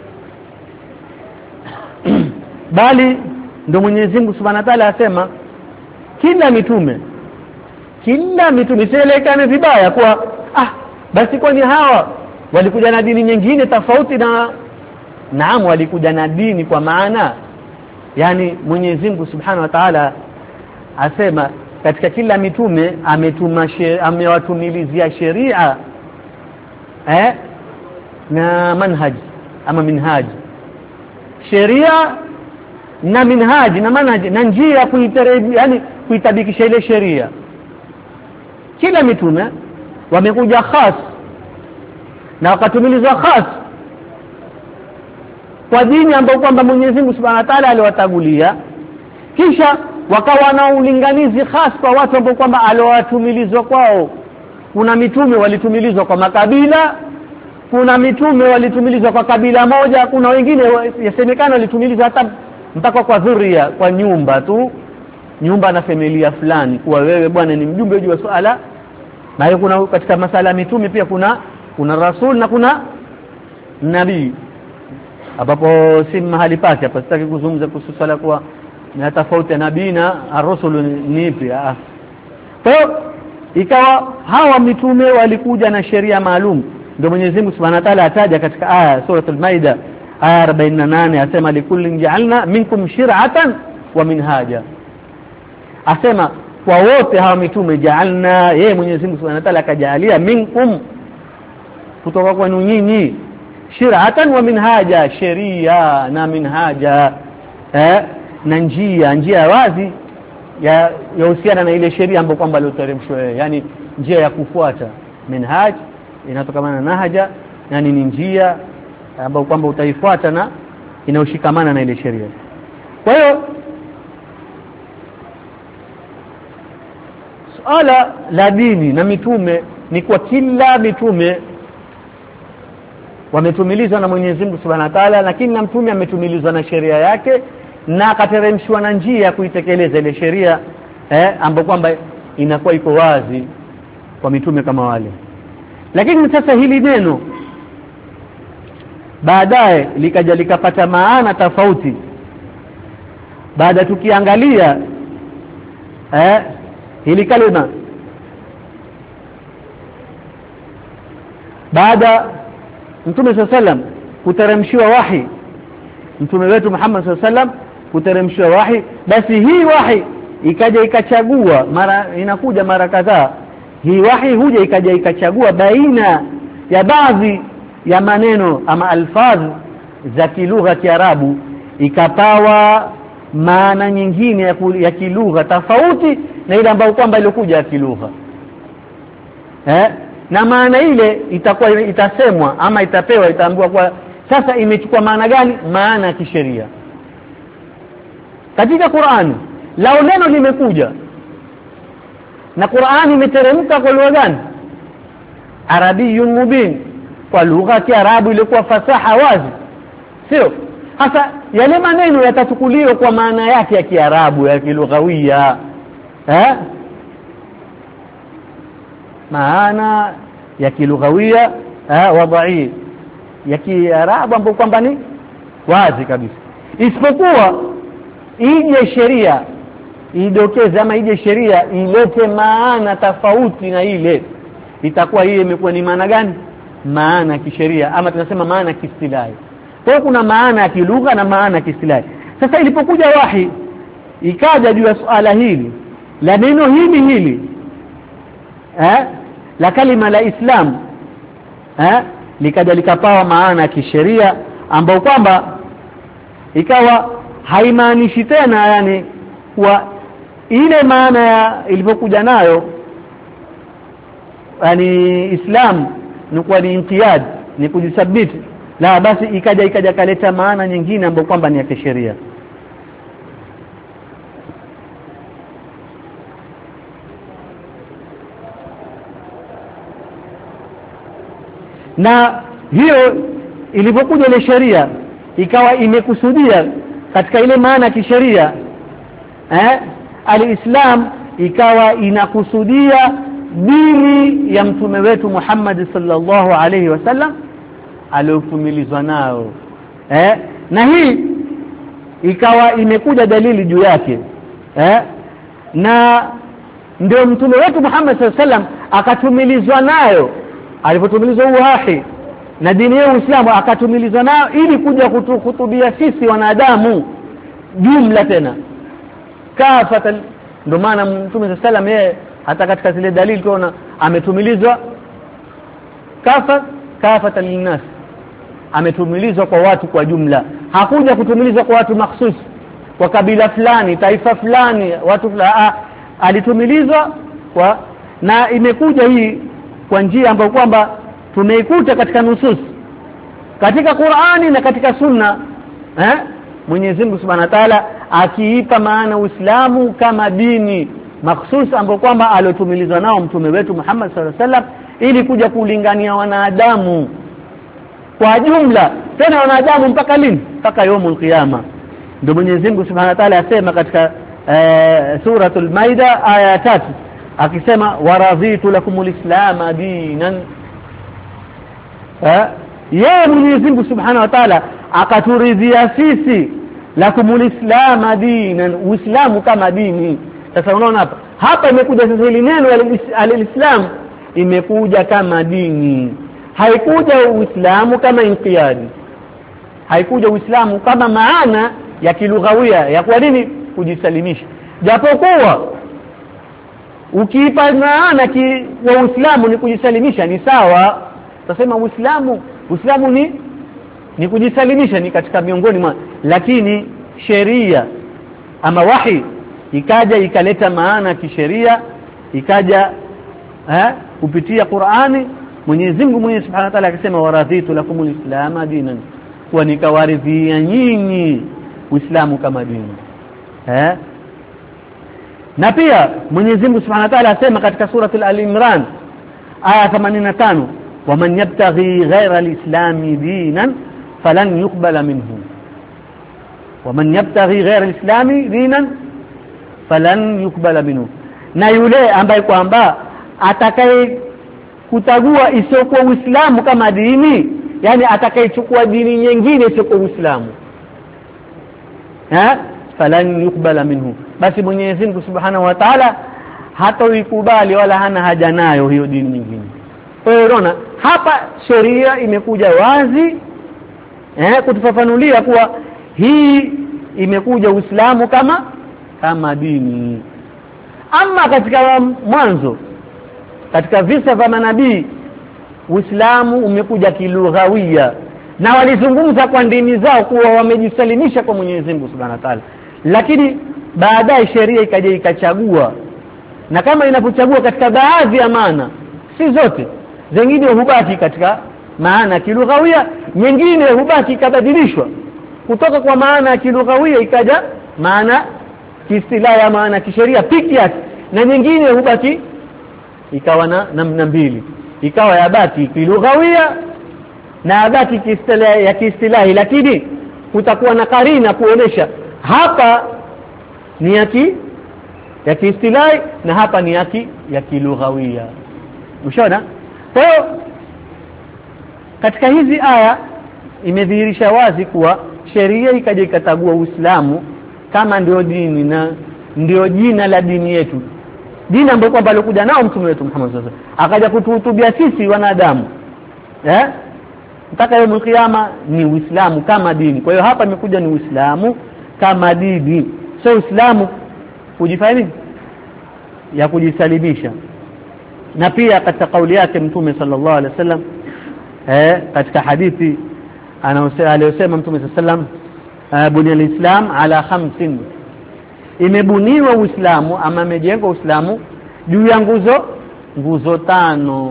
Bali ndio Mwenyezi Mungu Subhanahu wa Ta'ala asema kila mitume kila mitume sielekane vibaya kwa ah basi kwani hawa walikuja na dini nyingine tofauti na naam, walikuja na dini kwa maana yani Mwenyezi Mungu Subhanahu wa Ta'ala asema katika kila mitume ametuma amewatumilizia sheria eh na manhaji ama minhaji, sheria na minhaji na manhaji na njia kuiterebi, yani kuitabikisha ile sheria. Kila mitume wamekuja khas na wakatumilizwa khas kwa dini ambayo kwamba Mwenyezi Mungu Subhanahu wa Ta'ala aliwatagulia, kisha wakawa na ulinganizi khas kwa watu ambao kwamba aliowatumilizwa kwao. Kuna mitume walitumilizwa kwa makabila, kuna mitume walitumilizwa kwa kabila moja, kuna wengine yasemekana walitumilizwa hata mpaka kwa dhuria, kwa nyumba tu, nyumba na familia fulani, kwa wewe bwana ni mjumbe juu wa swala. Na hiyo kuna katika masala mitume pia kuna kuna rasul na kuna nabii, ambapo si mahali pake hapa, sitaki kuzungumza kuhusu swala kwa na tofauti ya nabii na ar-rusul ni ipi. Ah, kwa hiyo ikawa hawa mitume walikuja na sheria maalum. Ndio Mwenyezi Mungu Subhanahu wa Ta'ala ataja katika aya sura al-Maida aya arobaini na nane, asema likullin ja'alna minkum shir'atan wa minhaja, asema kwa wote hawa mitume ja'alna, yeye Mwenyezi Mungu Subhanahu wa Ta'ala akajalia minkum, kutoka kwenu nyinyi, shir'atan wa minhaja, sheria na minhaja, eh na njia njia wazi ya yahusiana na ile sheria ambayo kwamba iliyoteremshwa, yani njia ya kufuata. Minhaj inatokana na nahaja, yani ni njia ambayo kwamba utaifuata na inaoshikamana na ile sheria. Kwa hiyo suala la dini na mitume ni kwa kila mitume wametumilizwa na Mwenyezi Mungu Subhanahu wa Ta'ala, lakini na mtume ametumilizwa na sheria yake na akateremshwa na njia ya kuitekeleza ile sheria, eh ambapo kwamba inakuwa iko wazi kwa mitume kama wale. Lakini sasa hili neno baadaye likaja likapata maana tofauti baada tukiangalia eh hili kalima baada Mtume sallallahu alaihi wasallam kuteremshiwa wahi, mtume wetu Muhammad sallallahu alaihi wasallam kuteremshiwa wahi, basi hii wahi ikaja ikachagua, mara inakuja mara kadhaa hii wahi huja ikaja ikachagua baina ya baadhi ya maneno ama alfaz za kilugha ya Kiarabu, ikapawa maana nyingine ya, ya kilugha tofauti na ile ambayo kwamba ilikuja ya kilugha, eh na maana ile itakuwa itasemwa ama itapewa itaambiwa kwa sasa imechukua maana gani, maana ya kisheria. Katika Qur'ani lao neno limekuja na Qur'ani imeteremka kwa lugha gani? Arabiyyun mubin, kwa lugha ya Kiarabu ilikuwa fasaha wazi, sio? Hasa yale maneno yatachukuliwa kwa maana yake ya Kiarabu ya kilughawia, eh maana ya kilughawia eh wadai ya Kiarabu ambapo kwamba ni wazi kabisa, isipokuwa ije sheria idokeze ama ije sheria ilete maana tofauti na ile, itakuwa hii imekuwa ni maana gani? Maana ya kisheria, ama tunasema maana ya kiistilahi. Kwa hiyo kuna maana ya kilugha na maana ya kiistilahi. Sasa ilipokuja wahi ikaja juu ya suala hili la neno hili hili eh la kalima la Islam, eh likaja likapawa maana ya kisheria ambao kwamba ikawa haimaanishi tena yani kwa ile maana ya ilipokuja nayo, yani Islam ni kwa ni inqiyad, ni kujisabiti, la basi ikaja ikaja kaleta maana nyingine ambayo kwamba ni ya kisheria. Na hiyo ilipokuja ile sheria ikawa imekusudia katika ile maana ya kisheria, eh alislam ikawa inakusudia dini ya mtume wetu Muhammad sallallahu alaihi wasallam aliyotumilizwa nao, eh na hii ikawa imekuja dalili juu yake, eh na ndio mtume wetu Muhammad sallallahu alaihi wasallam akatumilizwa nayo, alipotumilizwa wahi na dini ya Uislamu akatumilizwa nayo ili kuja kutuhutubia sisi wanadamu jumla tena kafata. Ndio maana mtume sallallahu alaihi wasallam yeye hata katika zile dalili tunaona ametumilizwa kafa kafata linnas, ametumilizwa kwa watu kwa jumla, hakuja kutumilizwa kwa watu mahsus, kwa kabila fulani, taifa fulani, watu fulani. Alitumilizwa kwa, na imekuja hii kwa njia ambayo kwamba tumeikuta katika nusus katika Qur'ani na katika Sunna, eh Mwenyezi Mungu Subhanahu wa Ta'ala akiipa maana Uislamu kama dini mahsus ambayo kwamba aliotumilizwa nao mtume wetu Muhammad sallallahu alaihi wasallam ili kuja kulingania wanadamu kwa jumla, tena wanadamu mpaka lini? Mpaka yaumul qiyama. Ndio Mwenyezi Mungu Subhanahu wa Ta'ala asema katika e, suratul Maida aya tatu akisema waraditu lakumul islam dinan, eh yeye Mwenyezi Mungu Subhanahu wa Ta'ala akaturidhia sisi lakumul islam dinan, Uislamu kama dini. Sasa unaona hapa hapa imekuja sasa hili neno al-Islam imekuja kama dini, haikuja Uislamu kama inqiyadi, haikuja Uislamu kama maana ya kilughawia ya kwa nini kujisalimisha, japokuwa ukiipa maana ki wa Uislamu ni kujisalimisha ni sawa. Tasema Uislamu Uislamu ni ni kujisalimisha, ni katika miongoni mwa, lakini sheria ama wahi ikaja ikaleta maana kisheria, ikaja eh kupitia Qur'ani. Mwenyezi Mungu mwenyewe Subhanahu wa Ta'ala akisema waradhitu lakumul islam dinan, kwa nikawaridhia nyinyi Uislamu kama dini. Eh na pia Mwenyezi Mungu Subhanahu wa Ta'ala asema katika suratul Al-Imran aya themanini na tano, waman yabtaghi ghayra al-islam dinan falan yuqbala minhu, waman yabtaghi ghayra al-islam dinan falan yuqbala minhu, na yule ambaye kwamba atakaye kutagua isiyokuwa Uislamu kama dini, yani atakayechukua dini nyingine isiyokuwa Uislamu, eh falan yuqbala minhu, basi Mwenyezi Mungu Subhanahu wa Ta'ala hataikubali wala hana haja nayo hiyo dini nyingine. Kwa hiyo unaona hapa sheria imekuja wazi eh kutufafanulia kuwa hii imekuja Uislamu kama kama dini. Ama katika mwanzo katika visa vya manabii Uislamu umekuja kilughawia, na walizungumza kwa dini zao kuwa wamejisalimisha kwa Mwenyezi Mungu Subhanahu wa Ta'ala, lakini baadaye sheria ikaja ikachagua, na kama inapochagua katika baadhi ya maana, si zote, zingine hubaki katika maana kilughawia, nyingine hubaki ikabadilishwa kutoka kwa maana ya kilughawia ikaja maana kiistilahi ya maana kisheria piki yake, na nyingine hubaki ikawa na namna mbili, ikawa yabaki kilughawia na yabaki kiistilahi ya kiistilahi, lakini kutakuwa na karina kuonesha hapa ni yaki ya kiistilahi na hapa ni yaki ya kilughawia. Ushaona? Kwa hiyo katika hizi aya imedhihirisha wazi kuwa sheria ikaja ikatagua Uislamu kama ndio dini na ndio jina la dini yetu, dini ambayo kwamba alikuja nao mtume wetu Muhammad sallallahu alaihi wasallam, akaja kutuhutubia sisi wanadamu eh mpaka yawm kiyama ni Uislamu kama dini. Kwa hiyo hapa imekuja ni Uislamu kama dini, sio Uislamu kujifanya ya kujisalimisha. Na pia katika kauli yake mtume sallallahu alaihi wasallam eh katika hadithi anaosema aliyosema mtume sallallahu alaihi wasallam, bunya al-islam ala khamsin, imebuniwa Uislamu ama imejengwa Uislamu juu ya nguzo nguzo tano.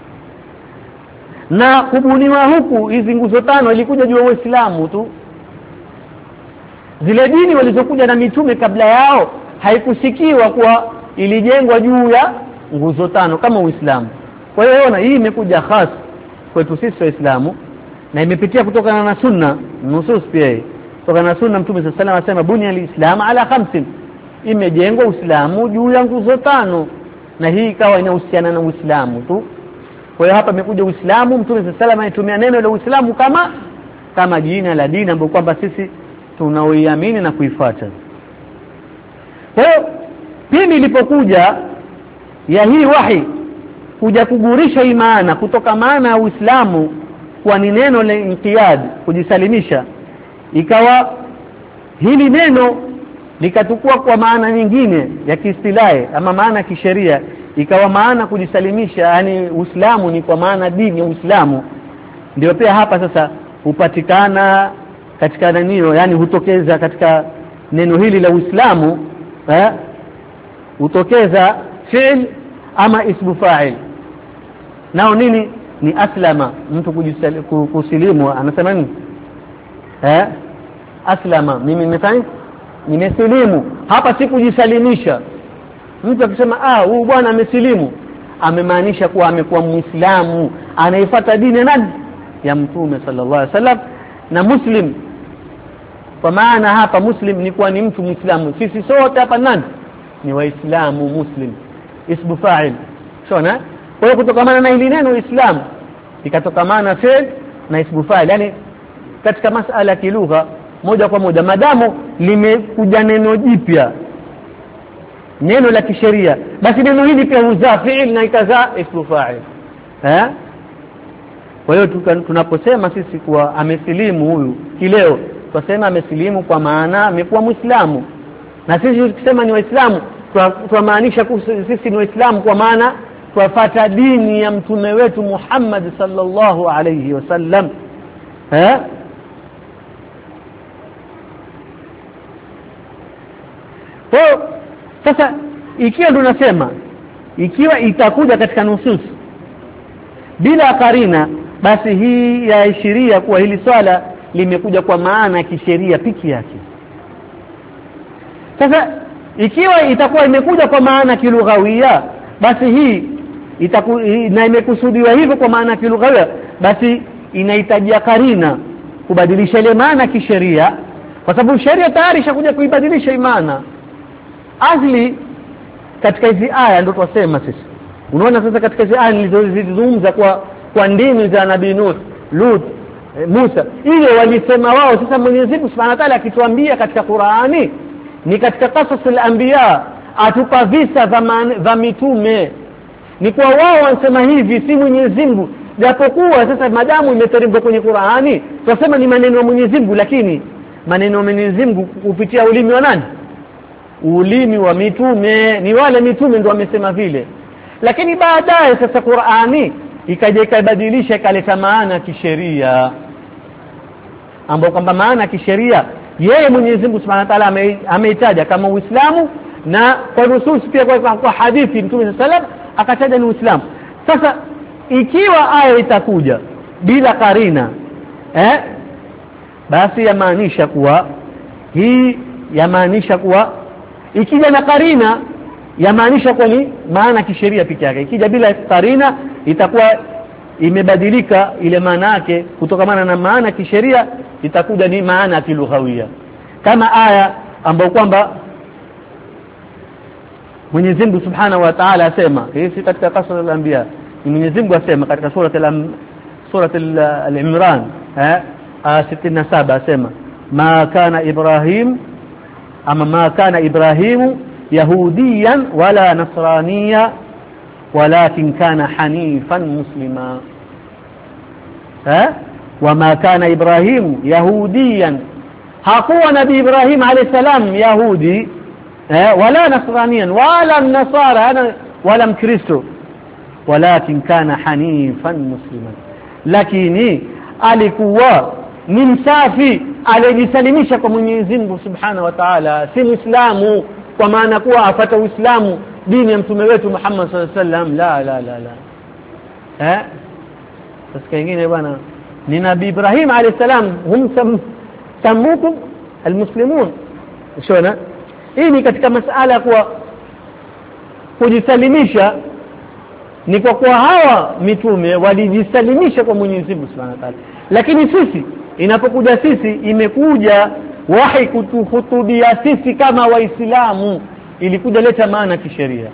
Na kubuniwa huku hizi nguzo tano ilikuja juu ya Uislamu tu, zile dini walizokuja na mitume kabla yao haikusikiwa kuwa ilijengwa juu ya nguzo tano kama Uislamu. Kwa hiyo ona hii imekuja khas kwetu sisi Waislamu, na imepitia kutokana na sunna nusus pia kutokana na sunna. Mtume sallallahu alaihi wasallam asema bunya al-islam ala khamsin, imejengwa Uislamu juu ya nguzo tano, na hii ikawa inahusiana na Uislamu tu. Kwa hiyo hapa imekuja Uislamu, Mtume sallallahu alaihi wasallam anatumia neno la Uislamu kama kama jina la dini ambayo kwamba sisi tunaoiamini na kuifuata. Kwa hiyo pindi ilipokuja ya hii wahi kuja kugurisha imani kutoka maana ya Uislamu kwa ni neno la inqiyad, kujisalimisha, ikawa hili neno likatukua kwa maana nyingine ya kiistilahi ama maana kisheria, ikawa maana kujisalimisha, yani Uislamu ni kwa maana dini ya Uislamu. Ndio pia hapa sasa hupatikana katika nanio, yani hutokeza katika neno hili la Uislamu eh hutokeza fi'l ama ismu fa'il. Nao nini? Ni aslama, mtu kujisalimu anasema nini eh aslama, mimi nimefanya nimesilimu. Hapa si kujisalimisha. Mtu akisema ah huyu bwana amesilimu, amemaanisha kuwa amekuwa Muislamu, anaifuata dini nani ya Mtume sallallahu alaihi wasallam. Na muslim kwa maana hapa muslim ni kuwa ni mtu Muislamu. Sisi sote hapa nani ni Waislamu, muslim ismu fa'il. Shona? Kwa hiyo kutokana na hili neno Uislamu ikatokamana fi'l na ismu fa'il, yani katika masala ya kilugha moja kwa moja, madamu limekuja neno jipya, neno la kisheria, basi neno hili pia huzaa fi'il na ikazaa ismu fa'il eh. Kwa hiyo tunaposema sisi kuwa amesilimu huyu kileo, tunasema amesilimu kwa maana amekuwa Muislamu. Na sisi tukisema ni Waislamu tunamaanisha sisi ni Waislamu kwa maana tufuata dini ya mtume wetu Muhammad sallallahu alayhi wasallam eh. Kwa sasa ikiwa tunasema ikiwa itakuja katika nusus bila karina, basi hii yaashiria kuwa hili swala limekuja kwa maana ya kisheria piki yake. Sasa ikiwa itakuwa imekuja kwa maana kilughawia, basi hii itaku, na imekusudiwa hivyo kwa maana kilughawia, basi inahitaji karina kubadilisha ile maana kisheria, kwa sababu sheria tayari ishakuja kuibadilisha maana asli katika hizi aya. Ndio tunasema sisi, unaona sasa katika hizi aya nilizozungumza kwa kwa ndimi za Nabii Nuh, Lut, e, Musa, ile walisema wao. Sasa Mwenyezi Mungu Subhanahu wa Ta'ala akituambia katika Qur'ani, ni katika qasasul anbiya, atupa visa vya mitume, ni kwa wao wanasema hivi, si Mwenyezi Mungu. Japokuwa sasa madamu imeteremka kwenye Qur'ani, tunasema ni maneno ya Mwenyezi Mungu, lakini maneno ya Mwenyezi Mungu kupitia ulimi wa nani? Ulimi wa mitume. Ni wale mitume ndio wamesema vile, lakini baadaye sasa Qur'ani ikaja ikabadilisha, ikaleta maana kisheria, ambapo kwamba maana kisheria yeye Mwenyezi Mungu Subhanahu wa Ta'ala ameitaja kama Uislamu, na kwa nusus pia kwa, kwa hadithi Mtume sallallahu alaihi wasallam akataja ni Uislamu. Sasa ikiwa aya itakuja bila karina, eh basi yamaanisha kuwa hii yamaanisha kuwa ikija na karina yamaanisha kwa ni maana kisheria pekee yake. Ikija bila karina itakuwa imebadilika ile maana yake, kutokamana na maana kisheria itakuja ni maana kilughawia, kama aya ambayo kwamba Mwenyezi Mungu Subhanahu wa Ta'ala asema, hii si katika qasas al-anbiya, Mwenyezi Mungu asema katika sura al sura al-Imran eh aya sitini na saba asema, ma kana Ibrahim ama ma kana Ibrahimu yahudiyan wala nasraniya walakin kana hanifan muslima. eh wama kana Ibrahimu yahudiyan, hakuwa nabii Ibrahim alayhi salam yahudi eh wala nasraniyan wala nasara wala mkristo, walakin kana hanifan muslima, lakini alikuwa ni msafi, alijisalimisha kwa Mwenyezi Mungu Subhanahu wa Ta'ala, si Muislamu kwa maana kuwa afata Uislamu dini ya mtume wetu Muhammad sallallahu alaihi wasallam. La la la la eh sasa kingine bwana, ni nabii Ibrahim alayhi salam, hum sam, samukum almuslimun. Unaona, hii ni katika masala kwa kujisalimisha, ni kwa kuwa hawa mitume walijisalimisha kwa Mwenyezi Mungu Subhanahu wa Ta'ala, lakini sisi inapokuja sisi imekuja wahi kutuhutubia sisi kama Waislamu, ilikuja leta maana kisheria.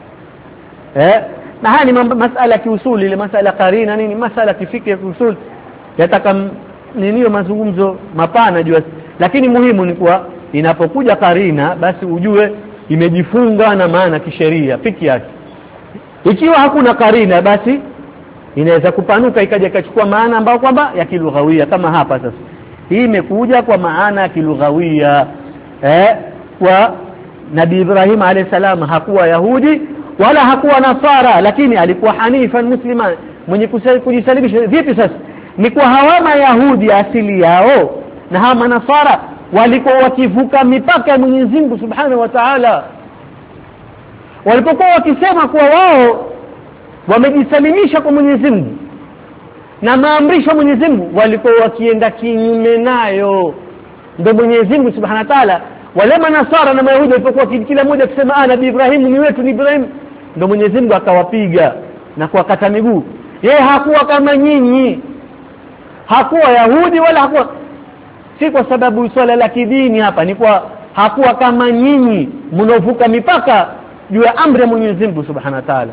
eh na haya ni masala kiusuli, ile masala karina nini, masala kifiki kiusuli, yataka niniyo mazungumzo mapana juu, lakini muhimu ni kuwa inapokuja karina basi ujue imejifunga na maana kisheria piki yake. Ikiwa hakuna karina, basi inaweza kupanuka ikaja ikachukua maana ambayo kwamba ya kilughawia, kama hapa sasa hii imekuja kwa maana ya kilughawia. eh kwa Nabii Ibrahim alayhi salam hakuwa Yahudi wala hakuwa Nasara, lakini alikuwa hanifan muslima, mwenye kujisalimisha. Vipi sasa? Ni kwa hawa Yahudi asili yao na hawa Nasara walikuwa wakivuka mipaka ya Mwenyezi Mungu Subhanahu wa Ta'ala, walipokuwa wakisema kuwa wao wamejisalimisha kwa Mwenyezi Mungu na maamrisho ya Mwenyezi Mungu, walikuwa wakienda kinyume nayo. Ndio Mwenyezi Mungu Subhanahu wa Ta'ala, wale Manasara na Mayahudi walipokuwa kila mmoja akisema ah, Nabii Ibrahim ni wetu, ni Ibrahim, ndio Mwenyezi Mungu akawapiga na kuwakata miguu. Yeye hakuwa kama nyinyi, hakuwa Yahudi wala hakuwa, si kwa sababu swala la kidini hapa, ni kwa hakuwa kama nyinyi mnaovuka mipaka juu ya amri ya Mwenyezi Mungu Subhanahu wa Ta'ala.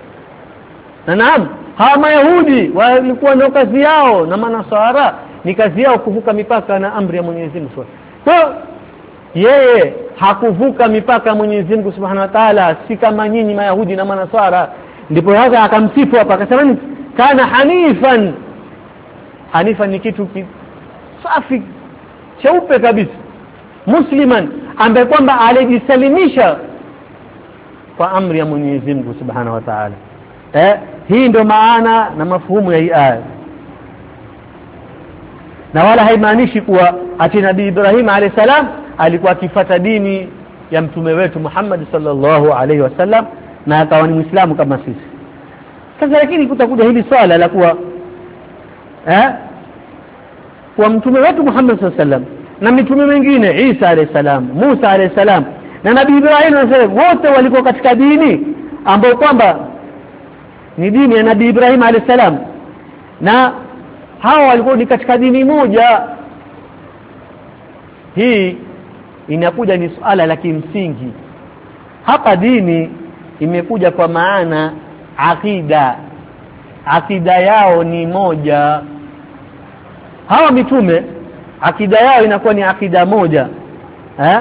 Na naam, hawa Mayahudi walikuwa ndio kazi yao, na Manasara ni kazi yao kuvuka mipaka na amri ya Mwenyezi Mungu. Kwa yeye hakuvuka mipaka ya Mwenyezi Mungu Subhanahu wa Ta'ala, si kama nyinyi Mayahudi na Manasara. Ndipo hata akamsifu hapa akasema kana hanifan. Hanifan ni kitu safi cheupe kabisa, musliman, ambaye kwamba alijisalimisha kwa amri ya Mwenyezi Mungu Subhanahu wa Ta'ala. eh hii ndio maana na mafuhumu ya hii aya, na wala haimaanishi kuwa ati Nabii Ibrahim alayhi salam alikuwa akifuata dini ya mtume wetu Muhammad sallallahu alaihi wasallam na akawa ni Muislamu kama sisi. Sasa lakini kutakuja hili swala la kuwa eh kwa mtume wetu Muhammad sallallahu alaihi wasallam na mitume wengine Isa alayhi salam, Musa alayhi salam na Nabii Ibrahim alayhi wote walikuwa katika dini ambayo kwamba ni dini ya Nabii Ibrahim alayhi salam, na hawa walikuwa ni katika dini moja. Hii inakuja ni suala la kimsingi hapa. Dini imekuja kwa maana akida, akida yao ni moja. Hawa mitume akida yao inakuwa ni akida moja eh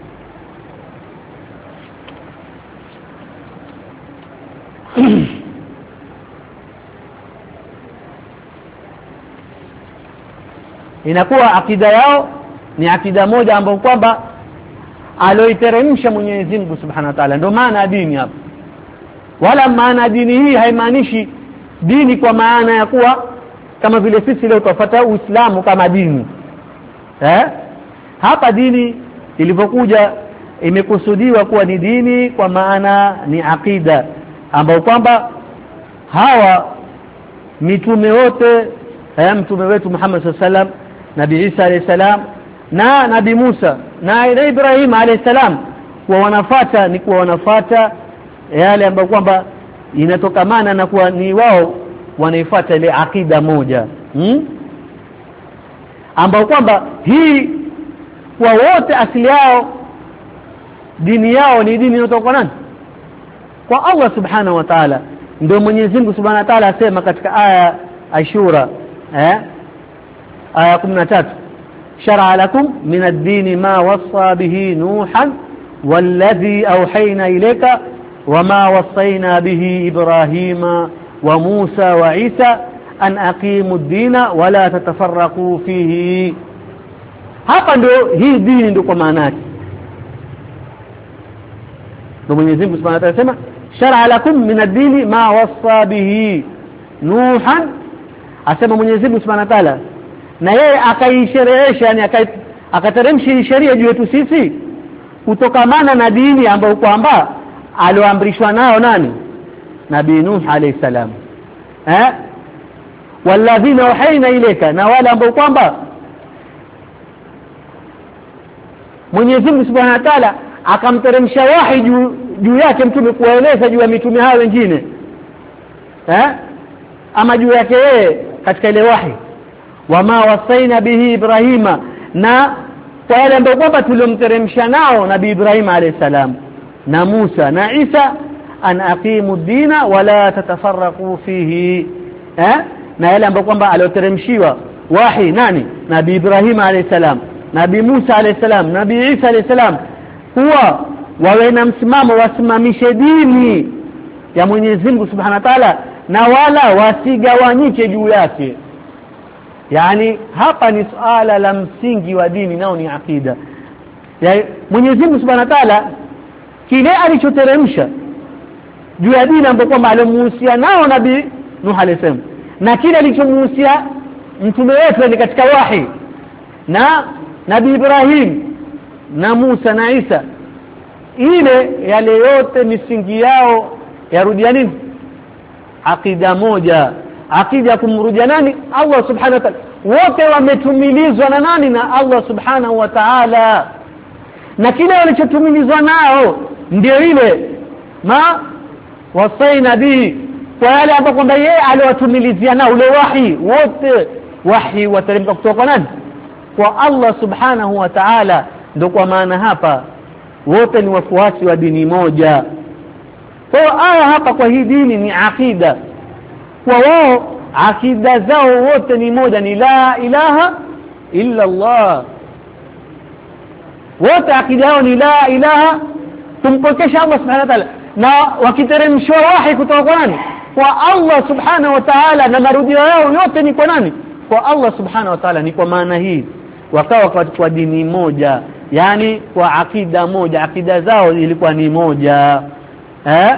inakuwa akida yao ni akida moja ambayo kwamba aloiteremsha Mwenyezi Mungu Subhanahu wa Ta'ala. Ndio maana dini hapa, wala maana dini hii haimaanishi dini kwa maana ya kuwa kama vile sisi leo tufuata Uislamu kama dini eh hapa dini ilivyokuja imekusudiwa kuwa ni dini kwa maana ni akida ambayo kwamba hawa mitume wote eh mtume wetu Muhammad sallallahu alaihi wasallam, Nabii Isa alayhi salam na Nabii Musa na Ibrahim alayhi salam, kwa wanafuata ni kwa wanafuata yale ambayo kwamba inatokamana na kuwa ni wao wanaifuata ile akida moja hmm? ambao kwamba hii kwa wote asili yao dini yao ni dini inayotoka kwa nani? Kwa Allah Subhanahu wa Ta'ala. Ndio Mwenyezi Mungu Subhanahu wa Ta'ala asema katika aya Ashura eh aya kumi na tatu, shar'a lakum min ad-din ma wassa bihi nuhan walladhi awhayna ilayka wama wassayna bihi ibrahima wa Musa wa Isa an aqimu ad-dina wala tatafarraqu fihi. Hapa ndio hii dini ndio kwa maana yake. Ndio Mwenyezi Mungu Subhanahu wa Ta'ala sema shar'a lakum min ad-din ma wassa bihi nuhan, asema Mwenyezi Mungu Subhanahu wa Ta'ala, na yeye akaisherehesha, yani akateremsha sheria juu yetu sisi kutokamana na dini ambayo kwamba alioamrishwa nao nani? Nabii Nuh alayhi salam eh walladhina wahayna ilayka, na wale ambao kwamba Mwenyezi Mungu Subhanahu wa Ta'ala akamteremsha wahi juu juu yake mtume kuwaeleza juu ya mitume hao wengine eh ama juu yake yeye katika ile wahi. Wama wasaina bihi Ibrahima, na kwa wale ambao kwamba tuliomteremsha nao Nabii Ibrahim alayhi salam na Musa na Isa an aqimu ad-dina wala tatafarraqu fihi eh na yale ambao kwamba alioteremshiwa wahi nani? Nabii Ibrahim alayhi salam, Nabii Musa alayhi salam, Nabii Isa alayhi salam, huwa wawe na msimamo, wasimamishe dini ya Mwenyezi Mungu Subhanahu wa Ta'ala na wala wasigawanyike juu yake. Yani hapa ni suala la msingi wa dini, nao ni akida. Ya Mwenyezi Mungu Subhanahu wa Ta'ala kile alichoteremsha juu ya dini ambapo kwamba alimuhusia nao Nabii Nuh alayhi salam, na kile alichomuhusia mtume wetu ni katika wahi na Nabii Ibrahim na Musa na Isa, ile yale yote misingi yao yarudia nini? Akida moja, akida kumrudia nani? Allah Subhanahu wa Ta'ala. Wote wametumilizwa na nani? Na Allah Subhanahu wa Ta'ala, na kile walichotumilizwa nao ndio ile ma wasaina bi, kwa yale ambapo kwamba yeye aliwatumilizia nao ule wahi. Wote wahi wateremka kutoka nani? Kwa Allah Subhanahu wa Ta'ala. Ndio kwa maana hapa wote ni wafuasi wa dini moja. Kwa aya hapa kwa hii dini ni akida, kwa wao akida zao wote ni moja, ni la ilaha illa Allah. Wote akida yao ni la ilaha, tumpokesha Allah Subhanahu wa Ta'ala, na wakiteremshwa wahi kutoka kwa nani? Kwa Allah Subhanahu wa Ta'ala, na marudio yao yote ni kwa nani? Kwa Allah Subhanahu wa Ta'ala. Ni kwa maana hii wakawa kwa dini moja, yani kwa akida moja, akida zao ilikuwa ni moja eh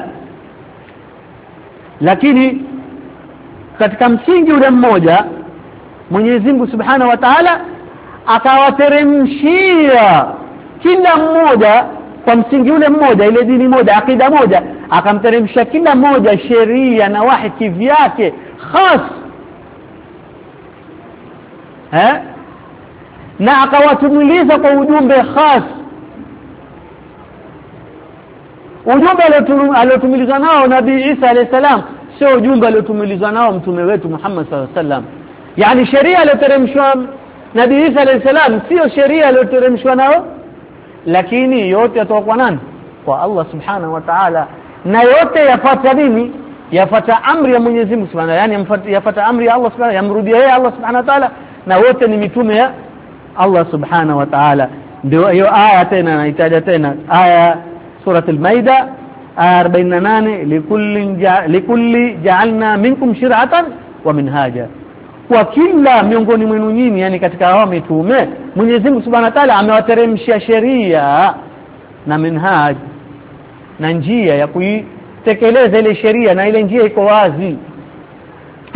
lakini katika msingi ule mmoja Mwenyezi Mungu Subhanahu wa Ta'ala akawateremshia kila mmoja kwa msingi ule mmoja, ile dini moja, akida moja, akamteremsha kila moja sheria na wahi kivyake khas, eh na akawatumiliza kwa ujumbe khas. Ujumbe aliotumilizwa nao Nabii Isa alayhi salam sio ujumbe aliotumilizwa nao mtume wetu Muhammad sallallahu alaihi wasallam. Yani sheria aliyoteremshwa Nabii Isa alayhi salam sio sheria aliyoteremshwa nao, lakini yote yatoka kwa nani? Kwa Allah subhanahu wa ta'ala, na yote yafuata nini? Yafuata amri ya Mwenyezi Mungu subhanahu, yani yafuata amri ya Allah subhanahu, yamrudia yeye Allah subhanahu wa ta'ala, na wote ni mitume ya Allah subhanahu wa ta'ala. Ndio hiyo aya tena naitaja tena, aya surah al-Maida aya arobaini na nane, likulli ja, likulli ja'alna minkum shir'atan wa minhaja, kwa kila miongoni mwenu nyinyi, yani katika hao mitume Mwenyezi Mungu subhanahu wa ta'ala amewateremshia sheria na minhaj, na njia ya kuitekeleza ile sheria, na ile njia iko wazi. Kwa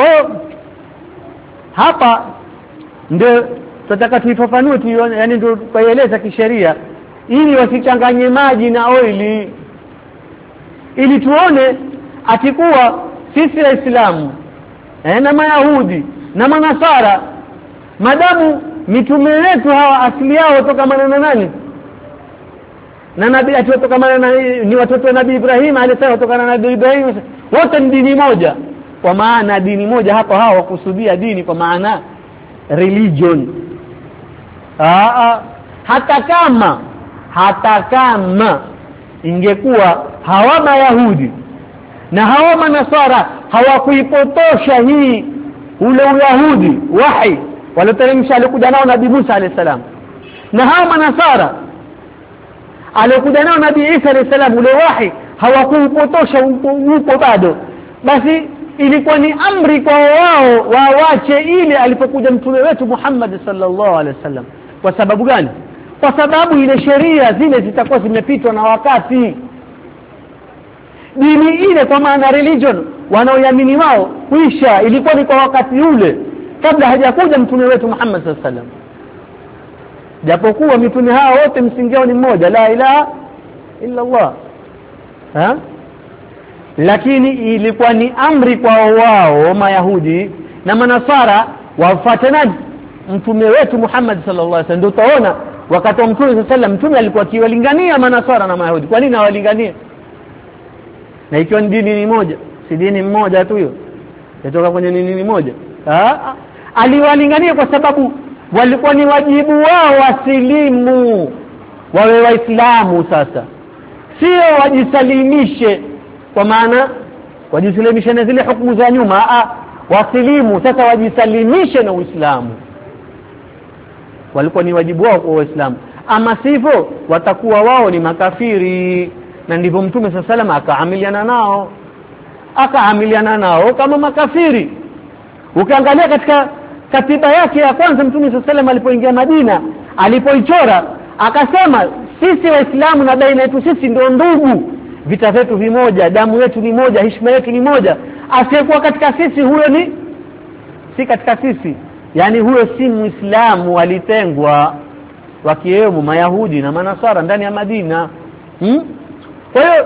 hapa ndio tunataka tuifafanue tuione, yani ndio kueleza kisheria, ili wasichanganye maji na oili, ili tuone atikuwa sisi Waislamu eh, na Mayahudi na Manasara, madamu mitume wetu hawa asili yao tokamana na nani? Na nabii atokamana na ni watoto wa Nabii Ibrahim alayhi salam, tokana na Nabii Ibrahim, wote ni dini moja. Kwa maana dini moja hapo hawa kusudia dini kwa maana religion. Aa, hata kama hata kama ingekuwa hawa Mayahudi na hawa Manasara hawakuipotosha hii ule Uyahudi wahi waloteremsha alikuja nao Nabii Musa alayhi salam, na hawa Manasara alikuja nao Nabii Isa alayhi salam, ule wahi hawakuipotosha huko bado, basi ilikuwa ni amri kwa wao waache ile alipokuja mtume wetu Muhammad sallallahu alaihi wasallam. Kwa sababu gani? Kwa sababu ile sheria zile zitakuwa zimepitwa na wakati. Dini ile kwa maana religion wanaoamini wao kuisha ilikuwa ni kwa wakati ule, kabla hajakuja mtume wetu Muhammad sallallahu alaihi wasallam. Japokuwa mitume hao wote msingi wao ni mmoja, la ilaha illa Allah, ha? Lakini ilikuwa ni amri kwa wao Mayahudi na Manasara wafuate nani? Mtume wetu Muhammad sallallahu alaihi wasallam. Ndio utaona wakati wa mtume sallallahu alaihi wasallam, mtume alikuwa akiwalingania Manasara na Mayahudi. Kwa nini awalinganie? Na ikiwa ni dini ni moja, si dini moja tu hiyo, inatoka kwenye nini ni moja. Ah, aliwalingania kwa sababu walikuwa ni wajibu wao wasilimu, wawe Waislamu. Sasa sio wajisalimishe, kwa maana wajisalimishe na zile hukumu za nyuma. Ah, wasilimu sasa, wajisalimishe na Uislamu. Walikuwa ni wajibu wao kwa Waislamu, ama sivyo watakuwa wao ni makafiri. Na ndivyo mtume sallallahu alaihi wasallam akaamiliana nao, akaamiliana nao kama makafiri. Ukiangalia katika katiba yake ya kwanza mtume sallallahu alaihi wasallam alipoingia Madina, alipoichora akasema, sisi Waislamu na baina yetu sisi ndio ndugu, vita vyetu vimoja, damu yetu ni moja, heshima yetu ni moja. Asiyekuwa katika sisi huyo ni si katika sisi, yani huyo si Muislamu, alitengwa, wakiwemo Mayahudi na Manasara ndani ya Madina. hmm? Kwa hiyo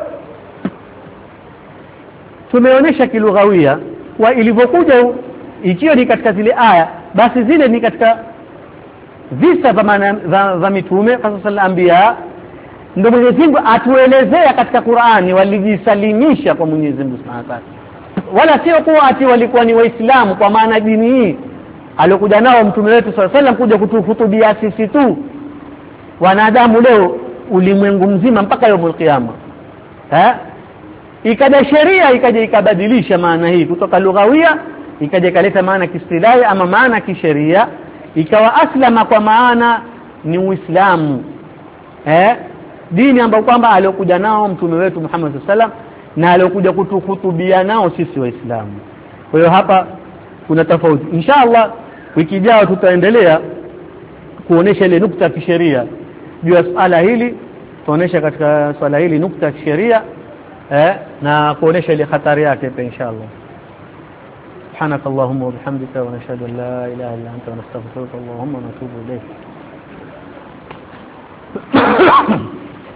tumeonyesha kilughawia wa ilivyokuja, ikiwa ni katika zile aya, basi zile ni katika visa vya mitume qasasal anbiya. Ndio Mwenyezi Mungu atuelezea katika Qur'ani walijisalimisha kwa Mwenyezi Mungu Subhanahu wa Ta'ala, wala sio kuwa ati walikuwa ni Waislamu, kwa maana dini hii aliokuja nao mtume wetu sallallahu alaihi wasallam kuja kutuhutubia sisi tu wanadamu leo ulimwengu mzima mpaka yaumul qiyama. Eh, ikaja sheria ikaja ikabadilisha maana hii kutoka lughawia, ikaja ikaleta maana kiistilahi ama maana kisheria, ikawa aslama kwa maana ni Uislamu, eh dini ambayo kwamba aliokuja nao mtume wetu Muhammad sallallahu alaihi wasallam na aliokuja kutuhutubia nao sisi Waislamu. Kwa hiyo hapa kuna tofauti. Inshallah wiki ijayo tutaendelea kuonesha ile nukta ya kisheria juu ya swala hili, tuonesha katika swala hili nukta ya kisheria eh na kuonesha ile hatari yake pia inshallah. Subhanakallahumma wa bihamdika wa nashhadu an la ilaha illa anta wa nastaghfiruka Allahumma wa natubu ilayk.